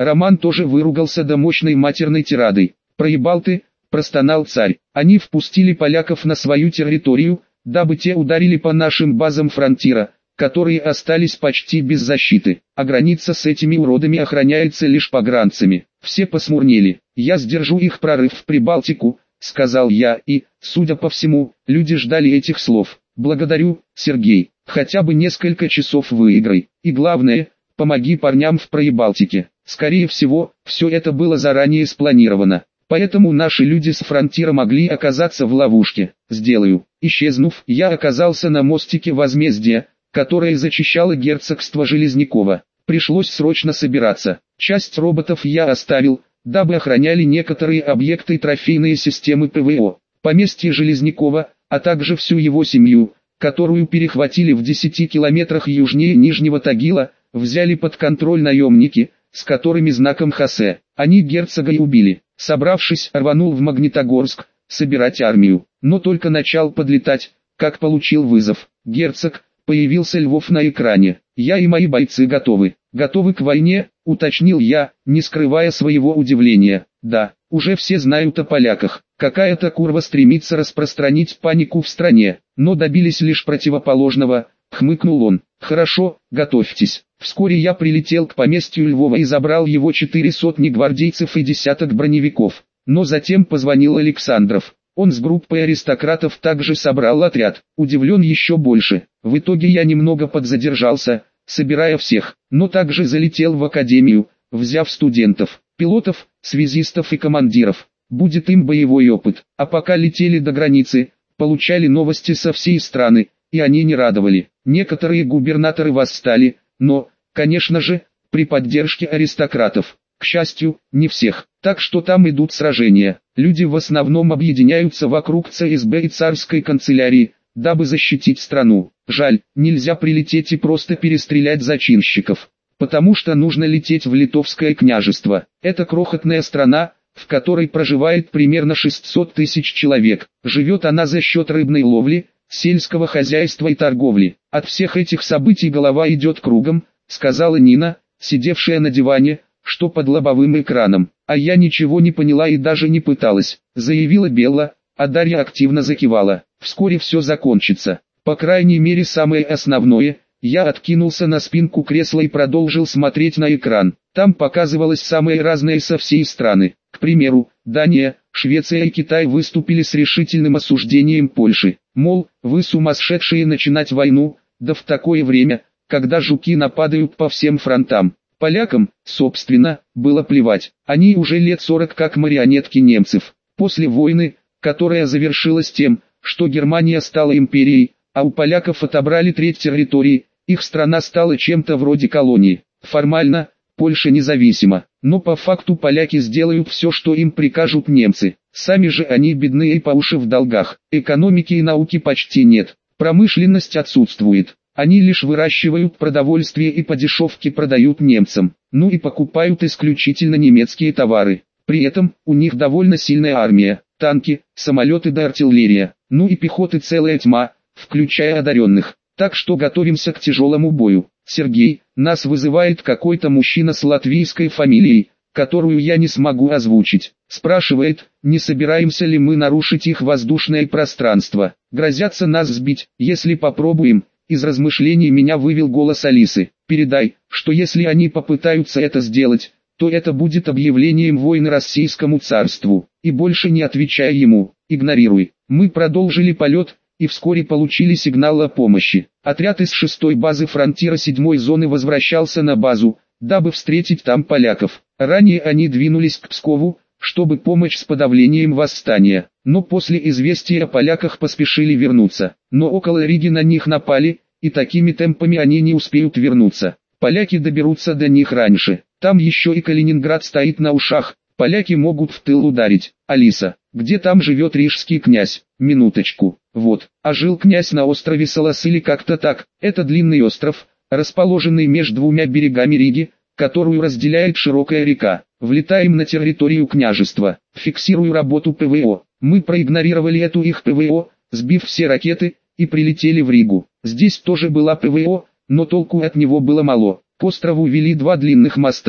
Роман тоже выругался до мощной матерной тирадой. «Проебал ты», – простонал царь. Они впустили поляков на свою территорию, дабы те ударили по нашим базам фронтира, которые остались почти без защиты, а граница с этими уродами охраняется лишь погранцами. Все посмурнели. «Я сдержу их прорыв в Прибалтику», – сказал я, и, судя по всему, люди ждали этих слов. «Благодарю, Сергей, хотя бы несколько часов выиграй, и главное, помоги парням в Прибалтике». Скорее всего, все это было заранее спланировано, поэтому наши люди с фронтира могли оказаться в ловушке. «Сделаю». Исчезнув, я оказался на мостике возмездия, которое зачищало герцогство Железняково. Пришлось срочно собираться. Часть роботов я оставил, дабы охраняли некоторые объекты и трофейные системы ПВО. Поместье Железнякова, а также всю его семью, которую перехватили в 10 километрах южнее Нижнего Тагила, взяли под контроль наемники, с которыми знаком Хосе. Они герцога и убили. Собравшись, рванул в Магнитогорск, собирать армию. Но только начал подлетать, как получил вызов. «Герцог», появился Львов на экране. «Я и мои бойцы готовы». «Готовы к войне?» – уточнил я, не скрывая своего удивления. «Да, уже все знают о поляках. Какая-то курва стремится распространить панику в стране, но добились лишь противоположного», – хмыкнул он. «Хорошо, готовьтесь». Вскоре я прилетел к поместью Львова и забрал его 400 гвардейцев и десяток броневиков. Но затем позвонил Александров. Он с группой аристократов также собрал отряд. Удивлен еще больше. В итоге я немного подзадержался, собирая всех, но также залетел в академию, взяв студентов, пилотов, связистов и командиров. Будет им боевой опыт. А пока летели до границы, получали новости со всей страны, и они не радовали. Некоторые губернаторы восстали, но, конечно же, при поддержке аристократов. К счастью, не всех. Так что там идут сражения. Люди в основном объединяются вокруг ЦСБ и царской канцелярии, дабы защитить страну. Жаль, нельзя прилететь и просто перестрелять зачинщиков. Потому что нужно лететь в Литовское княжество. Это крохотная страна, в которой проживает примерно 600 тысяч человек. Живет она за счет рыбной ловли, сельского хозяйства и торговли. От всех этих событий голова идет кругом, сказала Нина, сидевшая на диване, что под лобовым экраном. «А я ничего не поняла и даже не пыталась», заявила Белла, а Дарья активно закивала. «Вскоре все закончится. По крайней мере самое основное». Я откинулся на спинку кресла и продолжил смотреть на экран. Там показывалось самое разное со всей страны. К примеру, Дания, Швеция и Китай выступили с решительным осуждением Польши. Мол, вы сумасшедшие начинать войну, да в такое время, когда жуки нападают по всем фронтам. Полякам, собственно, было плевать. Они уже лет 40 как марионетки немцев. После войны, которая завершилась тем, что Германия стала империей, а у поляков отобрали треть территории, их страна стала чем-то вроде колонии. Формально, Польша независима, но по факту поляки сделают все, что им прикажут немцы. Сами же они бедные и по уши в долгах. Экономики и науки почти нет, промышленность отсутствует. Они лишь выращивают продовольствие и по дешевке продают немцам, ну и покупают исключительно немецкие товары. При этом, у них довольно сильная армия, танки, самолеты да артиллерия, ну и пехоты целая тьма, включая одаренных. Так что готовимся к тяжелому бою. Сергей, нас вызывает какой-то мужчина с латвийской фамилией, которую я не смогу озвучить. Спрашивает, не собираемся ли мы нарушить их воздушное пространство. Грозятся нас сбить, если попробуем. Из размышлений меня вывел голос Алисы. Передай, что если они попытаются это сделать, то это будет объявлением войны Российскому царству. И больше не отвечай ему, игнорируй. Мы продолжили полет и вскоре получили сигнал о помощи. Отряд из 6-й базы фронтира 7-й зоны возвращался на базу, дабы встретить там поляков. Ранее они двинулись к Пскову, чтобы помочь с подавлением восстания, но после известия о поляках поспешили вернуться. Но около Риги на них напали, и такими темпами они не успеют вернуться. Поляки доберутся до них раньше. Там еще и Калининград стоит на ушах, поляки могут в тыл ударить. Алиса, где там живет рижский князь? Минуточку. Вот, а жил князь на острове Салас или как-то так. Это длинный остров, расположенный между двумя берегами Риги, которую разделяет широкая река. Влетаем на территорию княжества. Фиксирую работу ПВО. Мы проигнорировали эту их ПВО, сбив все ракеты, и прилетели в Ригу. Здесь тоже была ПВО, но толку от него было мало. К острову вели 2 длинных моста,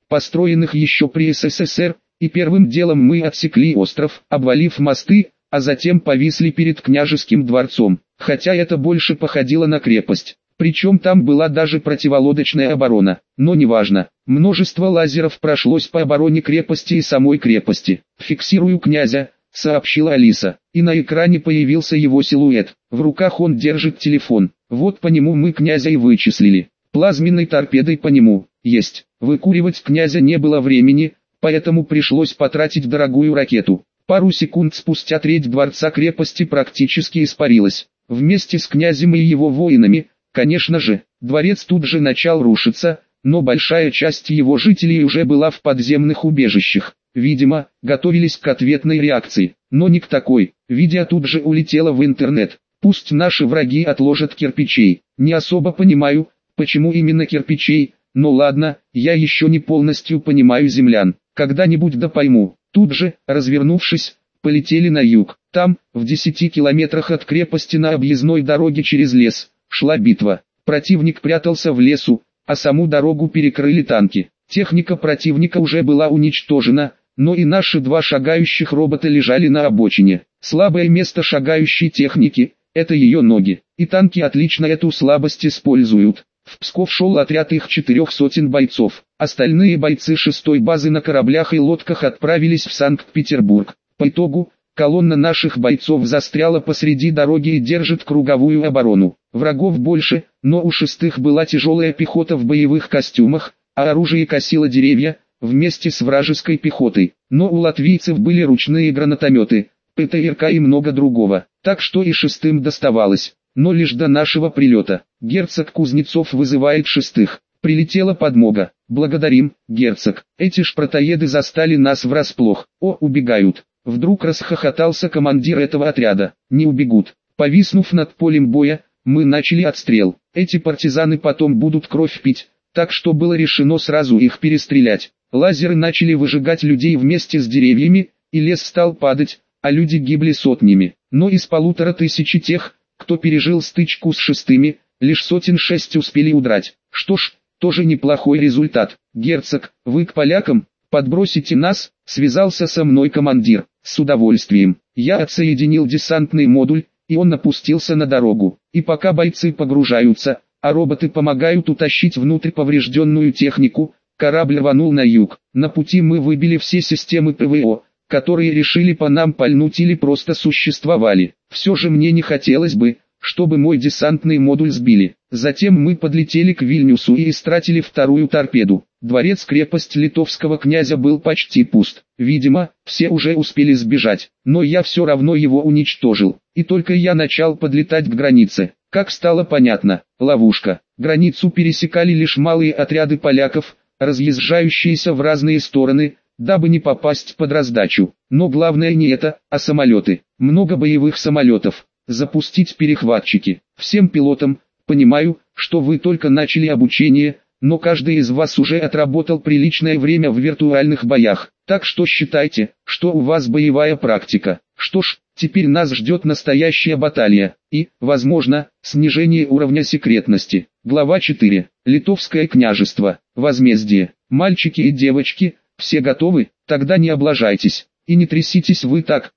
построенных еще при СССР, и первым делом мы отсекли остров, обвалив мосты, а затем повисли перед княжеским дворцом, хотя это больше походило на крепость. Причем там была даже противолодочная оборона, но неважно. Множество лазеров прошлось по обороне крепости и самой крепости. «Фиксирую князя», — сообщила Алиса, и на экране появился его силуэт. В руках он держит телефон. Вот по нему мы князя и вычислили. Плазменной торпедой по нему. Есть. Выкуривать князя не было времени, поэтому пришлось потратить дорогую ракету. Пару секунд спустя треть дворца крепости практически испарилась. Вместе с князем и его воинами, конечно же, дворец тут же начал рушиться, но большая часть его жителей уже была в подземных убежищах. Видимо, готовились к ответной реакции, но не к такой. Видео тут же улетело в интернет. Пусть наши враги отложат кирпичей. Не особо понимаю, почему именно кирпичей, но ладно, я еще не полностью понимаю землян. Когда-нибудь да пойму. Тут же, развернувшись, полетели на юг. Там, в 10 километрах от крепости на объездной дороге через лес, шла битва. Противник прятался в лесу, а саму дорогу перекрыли танки. Техника противника уже была уничтожена, но и наши два шагающих робота лежали на обочине. Слабое место шагающей техники – это ее ноги, и танки отлично эту слабость используют. В Псков шел отряд их 400 бойцов. Остальные бойцы 6-й базы на кораблях и лодках отправились в Санкт-Петербург. По итогу, колонна наших бойцов застряла посреди дороги и держит круговую оборону. Врагов больше, но у 6-х была тяжелая пехота в боевых костюмах, а оружие косило деревья, вместе с вражеской пехотой. Но у латвийцев были ручные гранатометы, ПТРК и много другого, так что и 6-м доставалось. Но лишь до нашего прилета. Герцог Кузнецов вызывает 6-х. Прилетела подмога. Благодарим, герцог. Эти шпротоеды застали нас врасплох. О, убегают. Вдруг расхохотался командир этого отряда. Не убегут. Повиснув над полем боя, мы начали отстрел. Эти партизаны потом будут кровь пить, так что было решено сразу их перестрелять. Лазеры начали выжигать людей вместе с деревьями, и лес стал падать, а люди гибли сотнями. Но из 1500 тех, кто пережил стычку с 6-ми, лишь 106 успели удрать. Что ж, тоже неплохой результат. Герцог, вы к полякам, подбросите нас, связался со мной командир. С удовольствием. Я отсоединил десантный модуль, и он опустился на дорогу. И пока бойцы погружаются, а роботы помогают утащить внутрь поврежденную технику, корабль рванул на юг. На пути мы выбили все системы ПВО, которые решили по нам пальнуть или просто существовали. Все же мне не хотелось бы, чтобы мой десантный модуль сбили. Затем мы подлетели к Вильнюсу и истратили вторую торпеду. Дворец-крепость литовского князя был почти пуст. Видимо, все уже успели сбежать, но я все равно его уничтожил. И только я начал подлетать к границе, как стало понятно, ловушка. Границу пересекали лишь малые отряды поляков, разъезжающиеся в разные стороны, дабы не попасть под раздачу. Но главное не это, а самолеты. Много боевых самолетов. Запустить перехватчики. Всем пилотам, понимаю, что вы только начали обучение, но каждый из вас уже отработал приличное время в виртуальных боях. Так что считайте, что у вас боевая практика. Что ж, теперь нас ждет настоящая баталия. И, возможно, снижение уровня секретности. Глава 4. Литовское княжество. Возмездие. Мальчики и девочки, все готовы? Тогда не облажайтесь. И не тряситесь вы так,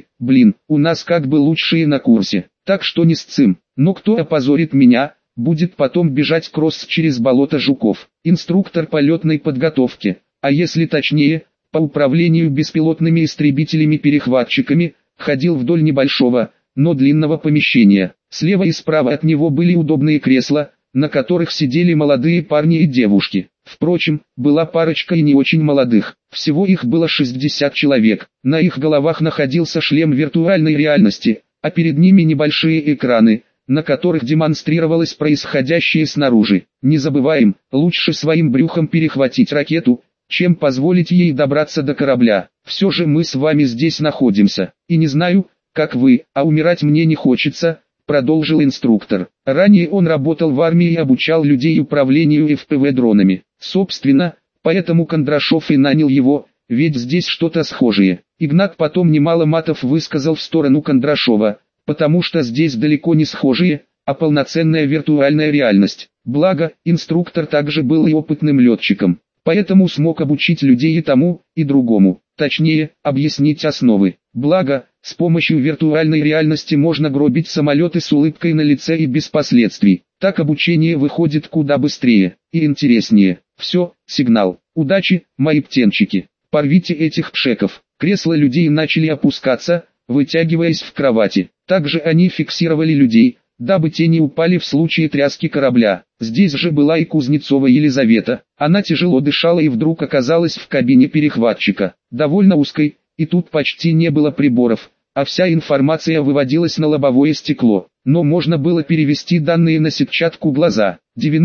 у нас как бы лучшие на курсе, так что не сцим. Но кто опозорит меня, будет потом бежать кросс через болото жуков. Инструктор полетной подготовки, а если точнее, по управлению беспилотными истребителями-перехватчиками, ходил вдоль небольшого, но длинного помещения. Слева и справа от него были удобные кресла, на которых сидели молодые парни и девушки. Впрочем, была парочка и не очень молодых. Всего их было 60 человек. На их головах находился шлем виртуальной реальности, а перед ними небольшие экраны, на которых демонстрировалось происходящее снаружи. Не забываем, лучше своим брюхом перехватить ракету, чем позволить ей добраться до корабля. Все же мы с вами здесь находимся. И не знаю, как вы, а умирать мне не хочется, продолжил инструктор. Ранее он работал в армии и обучал людей управлению FPV-дронами. Собственно, поэтому Кондрашов и нанял его, ведь здесь что-то схожее. Игнат потом немало матов высказал в сторону Кондрашова, потому что здесь далеко не схожие, а полноценная виртуальная реальность. Благо, инструктор также был и опытным летчиком. Поэтому смог обучить людей и тому, и другому. Точнее, объяснить основы. Благо, с помощью виртуальной реальности можно гробить самолеты с улыбкой на лице и без последствий. Так обучение выходит куда быстрее и интереснее. Все, сигнал. Удачи, мои птенчики. Порвите этих пшеков. Кресла людей начали опускаться, вытягиваясь в кровати. Также они фиксировали людей, дабы те не упали в случае тряски корабля. Здесь же была и Кузнецова Елизавета. Она тяжело дышала и вдруг оказалась в кабине перехватчика, довольно узкой, и тут почти не было приборов, а вся информация выводилась на лобовое стекло. Но можно было перевести данные на сетчатку глаза.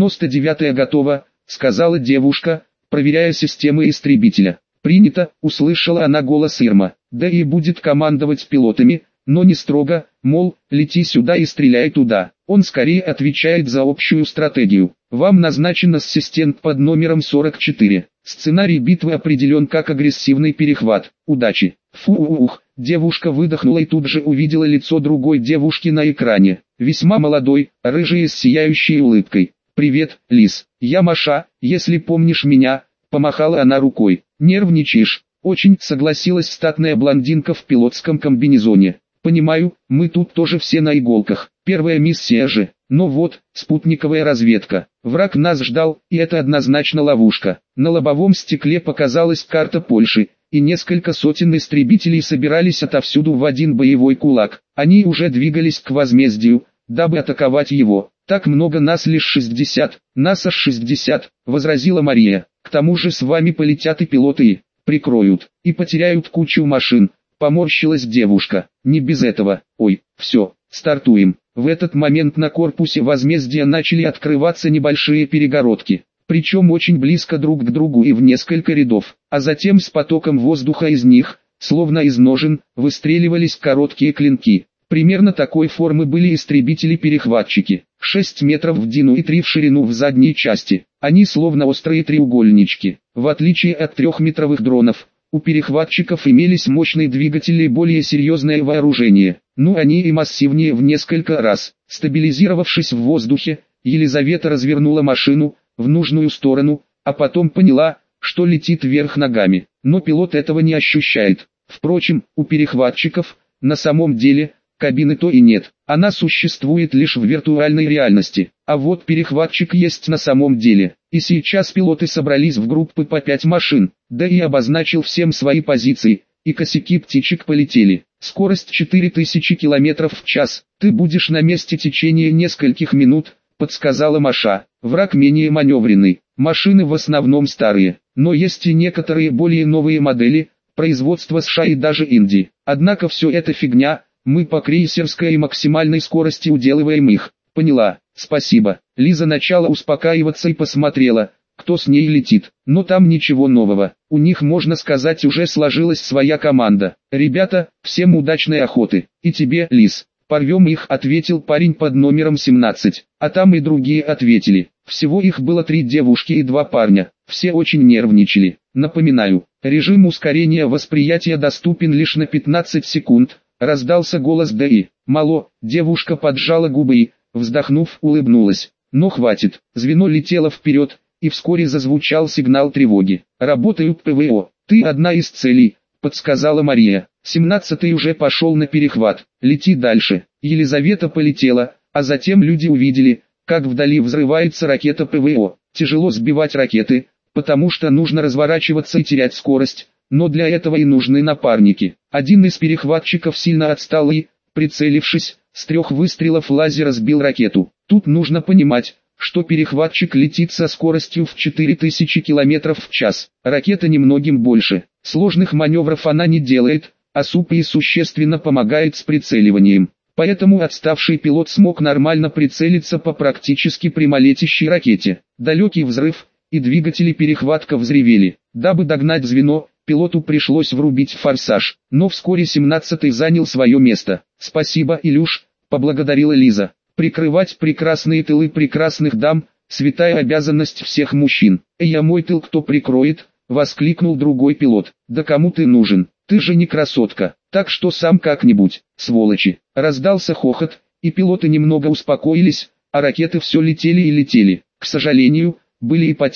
99-я готова, сказала девушка, проверяя системы истребителя. «Принято», услышала она голос Ирма. «Да и будет командовать пилотами, но не строго, мол, лети сюда и стреляй туда. Он скорее отвечает за общую стратегию. Вам назначен ассистент под номером 44. Сценарий битвы определен как агрессивный перехват. Удачи». Фу-ух, девушка выдохнула и тут же увидела лицо другой девушки на экране. Весьма молодой, рыжей с сияющей улыбкой. «Привет, Лиз, я Маша, если помнишь меня», помахала она рукой. «Нервничаешь?» «Очень», согласилась статная блондинка в пилотском комбинезоне. «Понимаю, мы тут тоже все на иголках. Первая миссия же. Но вот, спутниковая разведка. Враг нас ждал, и это однозначно ловушка». На лобовом стекле показалась карта Польши, и несколько сотен истребителей собирались отовсюду в один боевой кулак. Они уже двигались к возмездию, дабы атаковать его. «Так много нас лишь 60, нас аж 60, возразила Мария. «К тому же с вами полетят и пилоты и прикроют, и потеряют кучу машин», поморщилась девушка. «Не без этого. Ой, все, стартуем». В этот момент на корпусе возмездия начали открываться небольшие перегородки, причем очень близко друг к другу и в несколько рядов, а затем с потоком воздуха из них, словно из ножен, выстреливались короткие клинки. Примерно такой формы были истребители-перехватчики, 6 метров в длину и 3 в ширину в задней части. Они словно острые треугольнички. В отличие от 3-метровых дронов, у перехватчиков имелись мощные двигатели и более серьезное вооружение. Ну они и массивнее в несколько раз. Стабилизировавшись в воздухе, Елизавета развернула машину в нужную сторону, а потом поняла, что летит вверх ногами. Но пилот этого не ощущает. Впрочем, у перехватчиков, на самом деле, кабины то и нет, она существует лишь в виртуальной реальности, а вот перехватчик есть на самом деле. И сейчас пилоты собрались в группы по 5 машин, да и обозначил всем свои позиции, и косяки птичек полетели. Скорость 4000 км в час, ты будешь на месте в течение нескольких минут, подсказала Маша. Враг менее маневренный, машины в основном старые, но есть и некоторые более новые модели, производства США и даже Индии. Однако все это фигня. Мы по крейсерской и максимальной скорости уделываем их. Поняла, спасибо. Лиза начала успокаиваться и посмотрела, кто с ней летит. Но там ничего нового. У них, можно сказать, уже сложилась своя команда. Ребята, всем удачной охоты. И тебе, Лиз. Порвем их, ответил парень под номером 17. А там и другие ответили. Всего их было 3 девушки и 2 парня. Все очень нервничали. Напоминаю, режим ускорения восприятия доступен лишь на 15 секунд. Раздался голос Дэи. «Мало», девушка поджала губы и, вздохнув, улыбнулась. «Но хватит». Звено летело вперед, и вскоре зазвучал сигнал тревоги. «Работают ПВО. Ты одна из целей», подсказала Мария. 17-й уже пошел на перехват. «Лети дальше». Елизавета полетела, а затем люди увидели, как вдали взрывается ракета ПВО. Тяжело сбивать ракеты, потому что нужно разворачиваться и терять скорость. Но для этого и нужны напарники. Один из перехватчиков сильно отстал и, прицелившись, с 3 выстрелов лазера сбил ракету. Тут нужно понимать, что перехватчик летит со скоростью в 4000 км в час. Ракета немногим больше. Сложных маневров она не делает, а СУПИ существенно помогает с прицеливанием. Поэтому отставший пилот смог нормально прицелиться по практически прямолетящей ракете. Далекий взрыв, и двигатели перехватка взревели. Дабы догнать звено, пилоту пришлось врубить форсаж, но вскоре 17-й занял свое место. «Спасибо, Илюш», — поблагодарила Лиза. «Прикрывать прекрасные тылы прекрасных дам — святая обязанность всех мужчин». «Я мой тыл кто прикроет?» — воскликнул другой пилот. «Да кому ты нужен? Ты же не красотка, так что сам как-нибудь, сволочи». Раздался хохот, и пилоты немного успокоились, а ракеты все летели и летели. К сожалению, были и потери.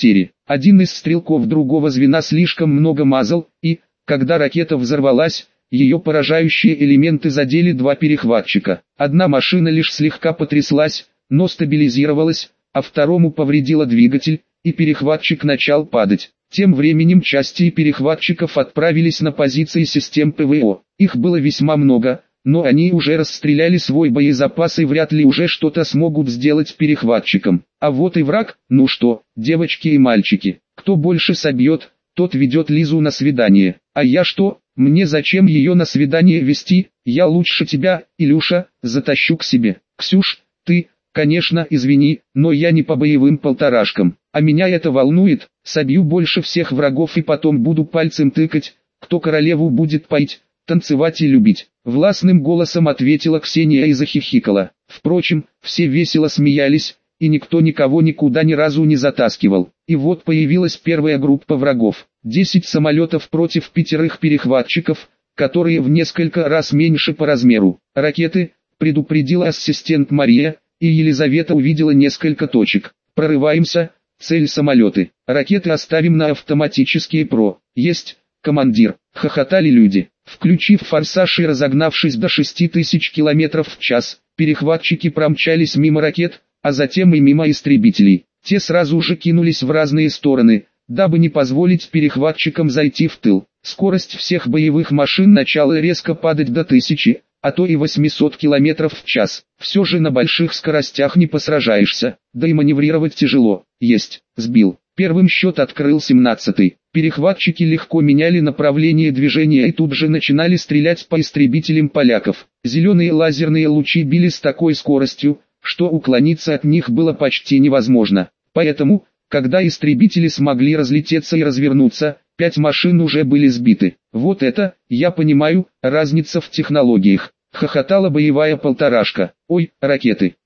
Один из стрелков другого звена слишком много мазал, и, когда ракета взорвалась, ее поражающие элементы задели два перехватчика. Одна машина лишь слегка потряслась, но стабилизировалась, а второму повредила двигатель, и перехватчик начал падать. Тем временем части перехватчиков отправились на позиции систем ПВО. Их было весьма много, но они уже расстреляли свой боезапас и вряд ли уже что-то смогут сделать перехватчикам. А вот и враг. Ну что, девочки и мальчики, кто больше собьет, тот ведет Лизу на свидание. А я что? Мне зачем ее на свидание вести? Я лучше тебя, Илюша, затащу к себе. Ксюш, ты, конечно, извини, но я не по боевым полторашкам. А меня это волнует, собью больше всех врагов и потом буду пальцем тыкать, кто королеву будет поить, танцевать и любить. Властным голосом ответила Ксения и захихикала. Впрочем, все весело смеялись, и никто никого никуда ни разу не затаскивал. И вот появилась первая группа врагов. 10 самолетов против 5 перехватчиков, которые в несколько раз меньше по размеру. Ракеты, предупредила ассистент Мария, и Елизавета увидела несколько точек. Прорываемся, цель самолеты. Ракеты оставим на автоматические Есть, командир, хохотали люди. Включив форсаж и разогнавшись до 6000 км в час, перехватчики промчались мимо ракет, а затем и мимо истребителей. Те сразу же кинулись в разные стороны, дабы не позволить перехватчикам зайти в тыл. Скорость всех боевых машин начала резко падать до 1000, а то и 800 км в час. Все же на больших скоростях не посражаешься, да и маневрировать тяжело. Есть, сбил. Первым счет открыл 17-й. Перехватчики легко меняли направление движения и тут же начинали стрелять по истребителям поляков. Зеленые лазерные лучи били с такой скоростью, что уклониться от них было почти невозможно. Поэтому, когда истребители смогли разлететься и развернуться, 5 машин уже были сбиты. Вот это, я понимаю, разница в технологиях. Хохотала боевая полторашка. Ой, ракеты,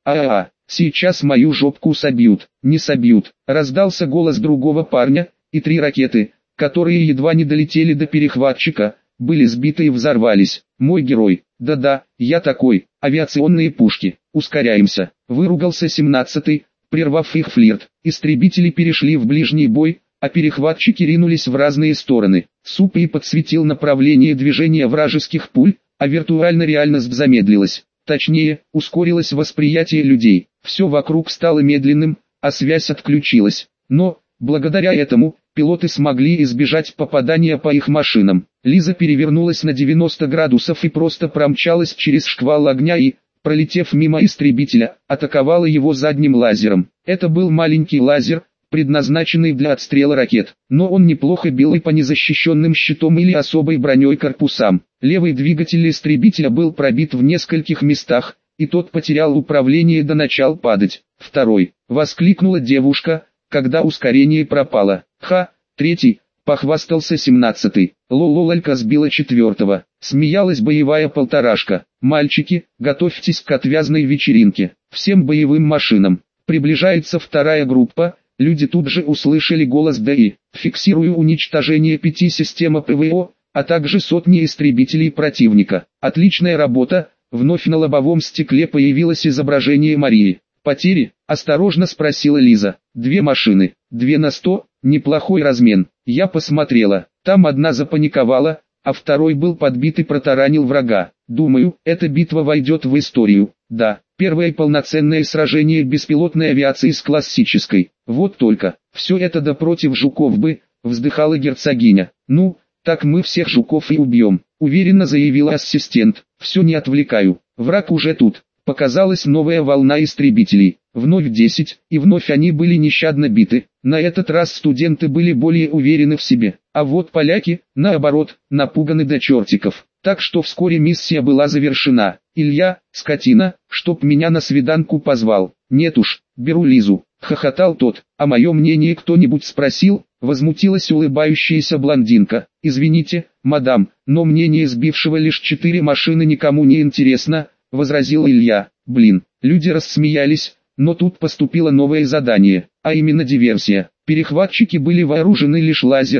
сейчас мою жопку собьют. Не собьют. Раздался голос другого парня, и 3 ракеты, которые едва не долетели до перехватчика, были сбиты и взорвались. Мой герой, да-да, я такой, авиационные пушки, ускоряемся. Выругался 17-й, прервав их флирт. Истребители перешли в ближний бой, а перехватчики ринулись в разные стороны. Супей подсветил направление движения вражеских пуль, а виртуальная реальность замедлилась. Точнее, ускорилось восприятие людей. Все вокруг стало медленным, а связь отключилась. Но, благодаря этому, пилоты смогли избежать попадания по их машинам. Лиза перевернулась на 90 градусов и просто промчалась через шквал огня и, пролетев мимо истребителя, атаковала его задним лазером. Это был маленький лазер, предназначенный для отстрела ракет, но он неплохо бил и по незащищенным щитом или особой броней корпусам. Левый двигатель истребителя был пробит в нескольких местах, и тот потерял управление до начала падать. Второй, воскликнула девушка, когда ускорение пропало. Третий, похвастался 17-й. Лололька сбила 4-го. Смеялась боевая полторашка. Мальчики, готовьтесь к отвязной вечеринке. Всем боевым машинам. Приближается вторая группа. Люди тут же услышали голос ДИ. Фиксирую уничтожение 5 систем ПВО, а также сотни истребителей противника. Отличная работа. Вновь на лобовом стекле появилось изображение Марии. Потери? Осторожно спросила Лиза. 2 машины. 2 на 100. Неплохой размен. Я посмотрела. Там одна запаниковала, а второй был подбит и протаранил врага. Думаю, эта битва войдет в историю. Да, первое полноценное сражение беспилотной авиации с классической. Вот только, все это да против жуков бы, вздыхала герцогиня. Ну, так мы всех жуков и убьем, уверенно заявила ассистент. Все не отвлекаю, враг уже тут. Показалась новая волна истребителей. Вновь 10, и вновь они были нещадно биты. На этот раз студенты были более уверены в себе. А вот поляки, наоборот, напуганы до чертиков. Так что вскоре миссия была завершена. Илья, скотина, чтоб меня на свиданку позвал. Нет уж, беру Лизу. Хохотал тот. А мое мнение кто-нибудь спросил? Возмутилась улыбающаяся блондинка. Извините, мадам, но мнение сбившего лишь 4 машины никому не интересно, возразил Илья. Блин, люди рассмеялись. Но тут поступило новое задание, а именно диверсия. Перехватчики были вооружены лишь лазерами,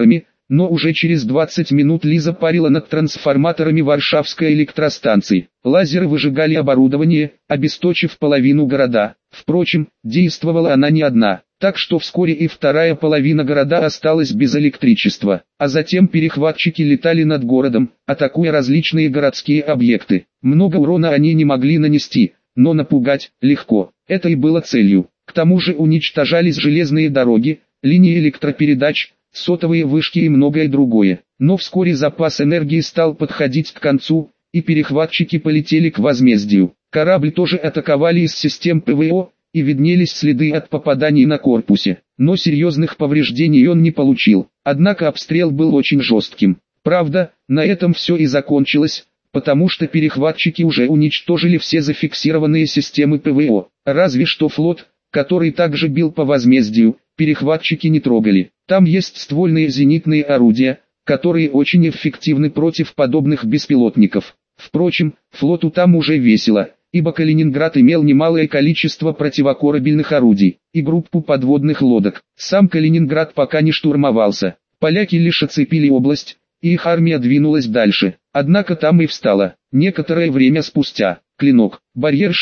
но уже через 20 минут Лиза парила над трансформаторами Варшавской электростанции. Лазеры выжигали оборудование, обесточив половину города. Впрочем, действовала она не одна, так что вскоре и вторая половина города осталась без электричества. А затем перехватчики летали над городом, атакуя различные городские объекты. Много урона они не могли нанести, но напугать легко. Это и было целью. К тому же уничтожались железные дороги, линии электропередач, сотовые вышки и многое другое. Но вскоре запас энергии стал подходить к концу, и перехватчики полетели к возмездию. Корабль тоже атаковали из систем ПВО, и виднелись следы от попаданий на корпусе. Но серьезных повреждений он не получил. Однако обстрел был очень жестким. Правда, на этом все и закончилось, потому что перехватчики уже уничтожили все зафиксированные системы ПВО. Разве что флот, который также бил по возмездию, перехватчики не трогали. Там есть ствольные зенитные орудия, которые очень эффективны против подобных беспилотников. Впрочем, флоту там уже весело, ибо Калининград имел немалое количество противокорабельных орудий и группу подводных лодок. Сам Калининград пока не штурмовался. Поляки лишь оцепили область, и их армия двинулась дальше. Однако там и встала. Некоторое время спустя. «Клинок, барьер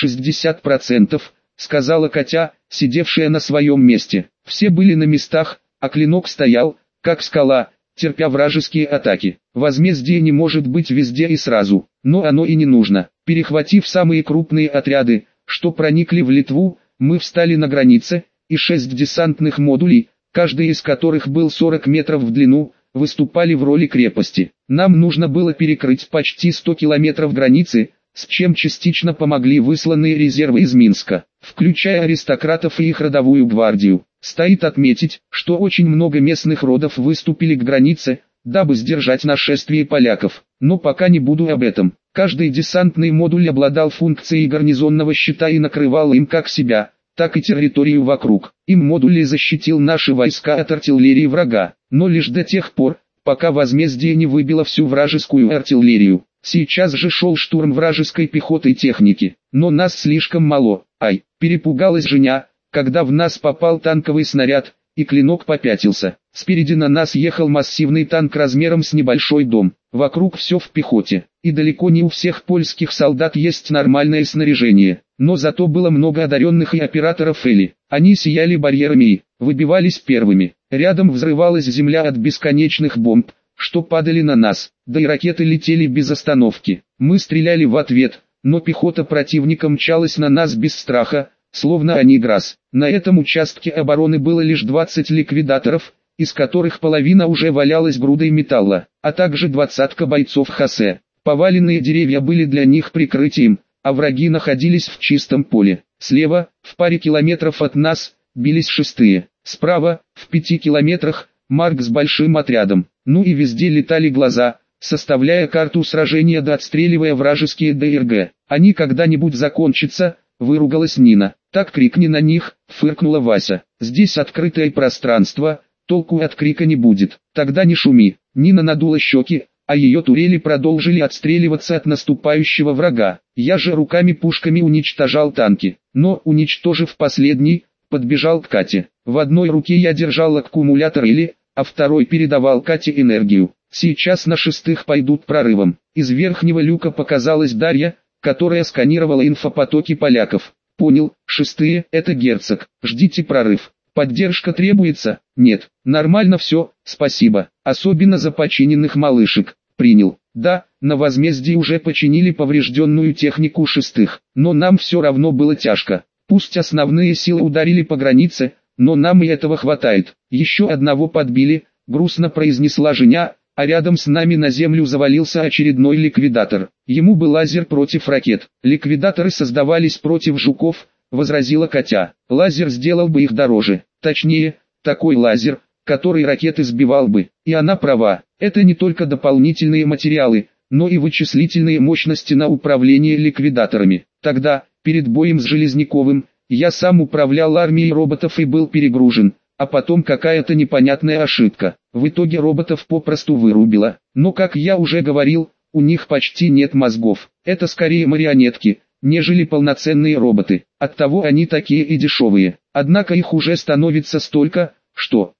60%, сказала Катя, сидевшая на своем месте. Все были на местах, а клинок стоял, как скала, терпя вражеские атаки. Возмездие не может быть везде и сразу, но оно и не нужно. Перехватив самые крупные отряды, что проникли в Литву, мы встали на границе, и 6 десантных модулей, каждый из которых был 40 метров в длину, выступали в роли крепости. Нам нужно было перекрыть почти 100 километров границы, с чем частично помогли высланные резервы из Минска, включая аристократов и их родовую гвардию. Стоит отметить, что очень много местных родов выступили к границе, дабы сдержать нашествие поляков. Но пока не буду об этом. Каждый десантный модуль обладал функцией гарнизонного щита и накрывал им как себя, так и территорию вокруг. Им модуль защитил наши войска от артиллерии врага, но лишь до тех пор, пока возмездие не выбило всю вражескую артиллерию. Сейчас же шел штурм вражеской пехоты и техники, но нас слишком мало. Ай, перепугалась Женя, когда в нас попал танковый снаряд, и клинок попятился. Спереди на нас ехал массивный танк размером с небольшой дом. Вокруг все в пехоте, и далеко не у всех польских солдат есть нормальное снаряжение. Но зато было много одаренных и операторов Эли. Они сияли барьерами и выбивались первыми. Рядом взрывалась земля от бесконечных бомб, что падали на нас, да и ракеты летели без остановки. Мы стреляли в ответ, но пехота противника мчалась на нас без страха, словно они грас. На этом участке обороны было лишь 20 ликвидаторов, из которых половина уже валялась грудой металла, а также 20 бойцов ХС. Поваленные деревья были для них прикрытием, а враги находились в чистом поле. Слева, в паре километров от нас, бились шестые. Справа, в 5 километрах, Марк с большим отрядом. Ну и везде летали глаза, составляя карту сражения да отстреливая вражеские ДРГ. Они когда-нибудь закончатся, выругалась Нина. Так крикни на них, фыркнула Вася. Здесь открытое пространство, толку от крика не будет. Тогда не шуми. Нина надула щеки, а ее турели продолжили отстреливаться от наступающего врага. Я же руками-пушками уничтожал танки. Но, уничтожив последний, подбежал к Кате. В одной руке я держал аккумулятор Эли, а второй передавал Кате энергию. Сейчас на шестых пойдут прорывом. Из верхнего люка показалась Дарья, которая сканировала инфопотоки поляков. Понял, шестые — это герцог. Ждите прорыв. Поддержка требуется? Нет. Нормально все, спасибо. Особенно за починенных малышек. Принял. Да, на возмездии уже починили поврежденную технику шестых. Но нам все равно было тяжко. Пусть основные силы ударили по границе, но нам и этого хватает. Еще одного подбили, грустно произнесла Женя, а рядом с нами на землю завалился очередной ликвидатор. Ему был лазер против ракет. Ликвидаторы создавались против жуков, возразила Катя. Лазер сделал бы их дороже. Точнее, такой лазер, который ракеты сбивал бы. И она права. Это не только дополнительные материалы, но и вычислительные мощности на управление ликвидаторами. Тогда, перед боем с Железняковым, я сам управлял армией роботов и был перегружен, а потом какая-то непонятная ошибка. В итоге роботов попросту вырубило. Но как я уже говорил, у них почти нет мозгов. Это скорее марионетки, нежели полноценные роботы. Оттого они такие и дешевые. Однако их уже становится столько, что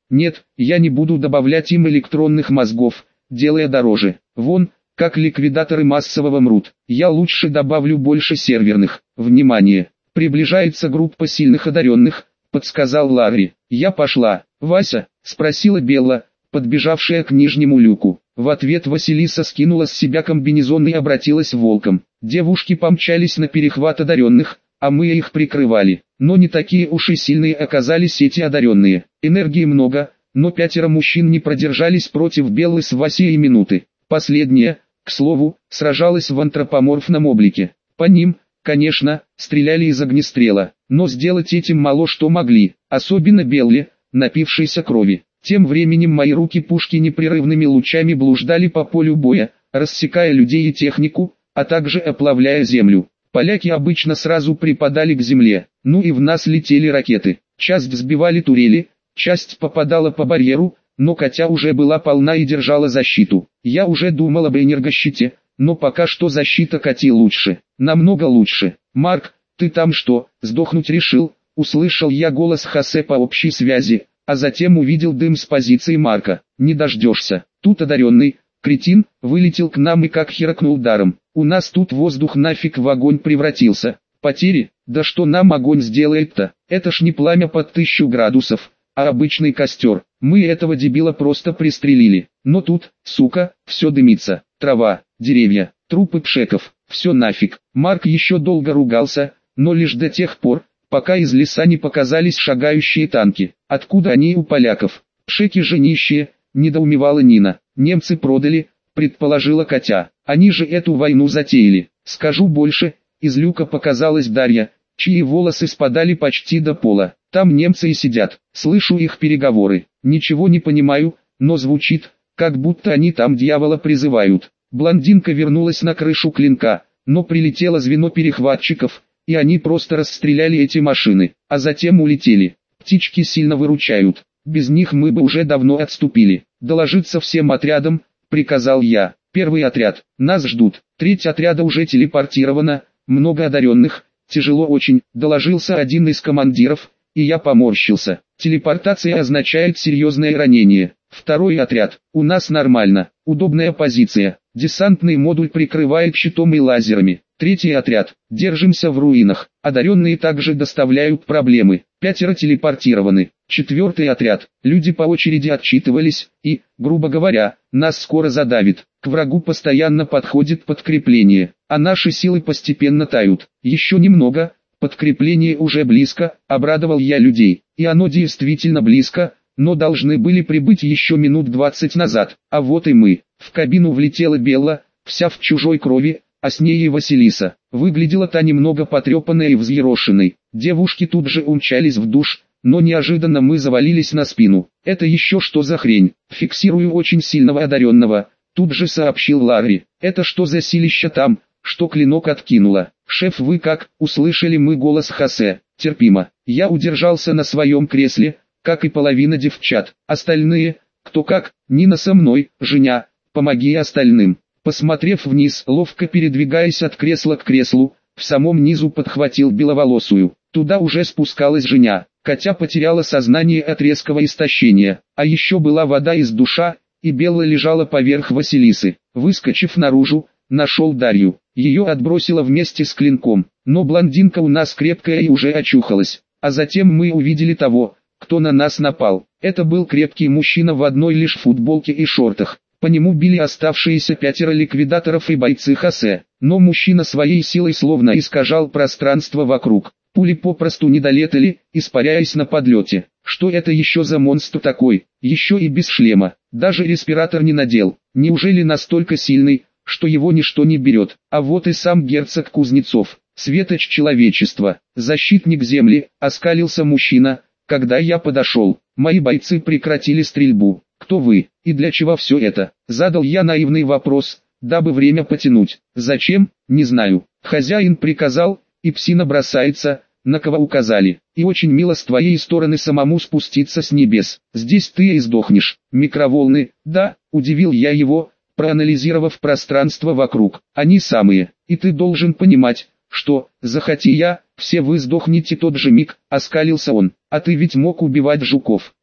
Нет, я не буду добавлять им электронных мозгов, делая дороже. Вон, как ликвидаторы массового мрут. Я лучше добавлю больше серверных. Внимание! Приближается группа сильных одаренных, подсказал Ларри. Я пошла. Вася? Спросила Белла, подбежавшая к нижнему люку. В ответ Василиса скинула с себя комбинезон и обратилась волком. Девушки помчались на перехват одаренных, а мы их прикрывали. Но не такие уж и сильные оказались эти одаренные. Энергии много, но 5 мужчин не продержались против Беллы с Васей и минуты. Последняя, к слову, сражалась в антропоморфном облике. По ним, конечно, стреляли из огнестрела, но сделать этим мало что могли, особенно Белле, напившейся крови. Тем временем мои руки пушки непрерывными лучами блуждали по полю боя, рассекая людей и технику, а также оплавляя землю. Поляки обычно сразу припадали к земле, ну и в нас летели ракеты. Часть взбивали турели, часть попадала по барьеру, но Катя уже была полна и держала защиту. Я уже думал об энергощите, но пока что защита Кати лучше, намного лучше. «Марк, ты там что, сдохнуть решил?» Услышал я голос Хосе по общей связи, а затем увидел дым с позиции Марка. «Не дождешься». Тут одаренный, кретин, вылетел к нам и как херакнул ударом. У нас тут воздух нафиг в огонь превратился. Потери? Да что нам огонь сделает-то? Это ж не пламя под 1000 градусов, а обычный костер. Мы этого дебила просто пристрелили. Но тут, сука, все дымится. Трава, деревья, трупы пшеков, все нафиг. Марк еще долго ругался, но лишь до тех пор, пока из леса не показались шагающие танки. Откуда они у поляков? Пшеки же нищие, недоумевала Нина. Немцы продали, предположила Катя. Они же эту войну затеяли. Скажу больше, из люка показалась Дарья, чьи волосы спадали почти до пола. Там немцы и сидят. Слышу их переговоры. Ничего не понимаю, но звучит, как будто они там дьявола призывают. Блондинка вернулась на крышу клинка, но прилетело звено перехватчиков, и они просто расстреляли эти машины, а затем улетели. Птички сильно выручают. Без них мы бы уже давно отступили. Доложиться всем отрядам, приказал я. Первый отряд, нас ждут. Треть отряда уже телепортировано, много одаренных, тяжело очень, доложился один из командиров, и я поморщился. Телепортация означает серьезное ранение. Второй отряд, у нас нормально, удобная позиция. Десантный модуль прикрывает щитом и лазерами. Третий отряд, держимся в руинах. Одаренные также доставляют проблемы. 5 телепортированы. Четвертый отряд, люди по очереди отчитывались, и, грубо говоря, нас скоро задавит. К врагу постоянно подходит подкрепление, а наши силы постепенно тают. Еще немного, подкрепление уже близко, обрадовал я людей. И оно действительно близко, но должны были прибыть еще минут 20 назад. А вот и мы. В кабину влетела Белла, вся в чужой крови, а с ней и Василиса. Выглядела та немного потрепанной и взъерошенной. Девушки тут же умчались в душ, но неожиданно мы завалились на спину. «Это еще что за хрень? Фиксирую очень сильного одаренного», тут же сообщил Ларри. «Это что за силища там, что клинок откинуло?» «Шеф, вы как?» услышали мы голос Хосе. «Терпимо». Я удержался на своем кресле, как и половина девчат. Остальные, кто как, Нина со мной, Женя, помоги остальным. Посмотрев вниз, ловко передвигаясь от кресла к креслу, в самом низу подхватил беловолосую. Туда уже спускалась Женя. Катя потеряла сознание от резкого истощения, а еще была вода из душа, и Белла лежала поверх Василисы. Выскочив наружу, нашел Дарью. Ее отбросило вместе с клинком, но блондинка у нас крепкая и уже очухалась. А затем мы увидели того, кто на нас напал. Это был крепкий мужчина в одной лишь футболке и шортах. По нему били оставшиеся 5 ликвидаторов и бойцы Хосе, но мужчина своей силой словно искажал пространство вокруг. Пули попросту не долетали, испаряясь на подлете. Что это еще за монстр такой, еще и без шлема, даже респиратор не надел. Неужели настолько сильный, что его ничто не берет? А вот и сам герцог Кузнецов, светоч человечества, защитник земли, оскалился мужчина, когда я подошел. Мои бойцы прекратили стрельбу. «Кто вы, и для чего все это?» Задал я наивный вопрос, дабы время потянуть. «Зачем? Не знаю. Хозяин приказал, и псина бросается, на кого указали. И очень мило с твоей стороны самому спуститься с небес. Здесь ты и сдохнешь. Микроволны, да?» Удивил я его, проанализировав пространство вокруг. «Они самые, и ты должен понимать, что, захоти я, все вы сдохнете тот же миг», оскалился он. «А ты ведь мог убивать жуков.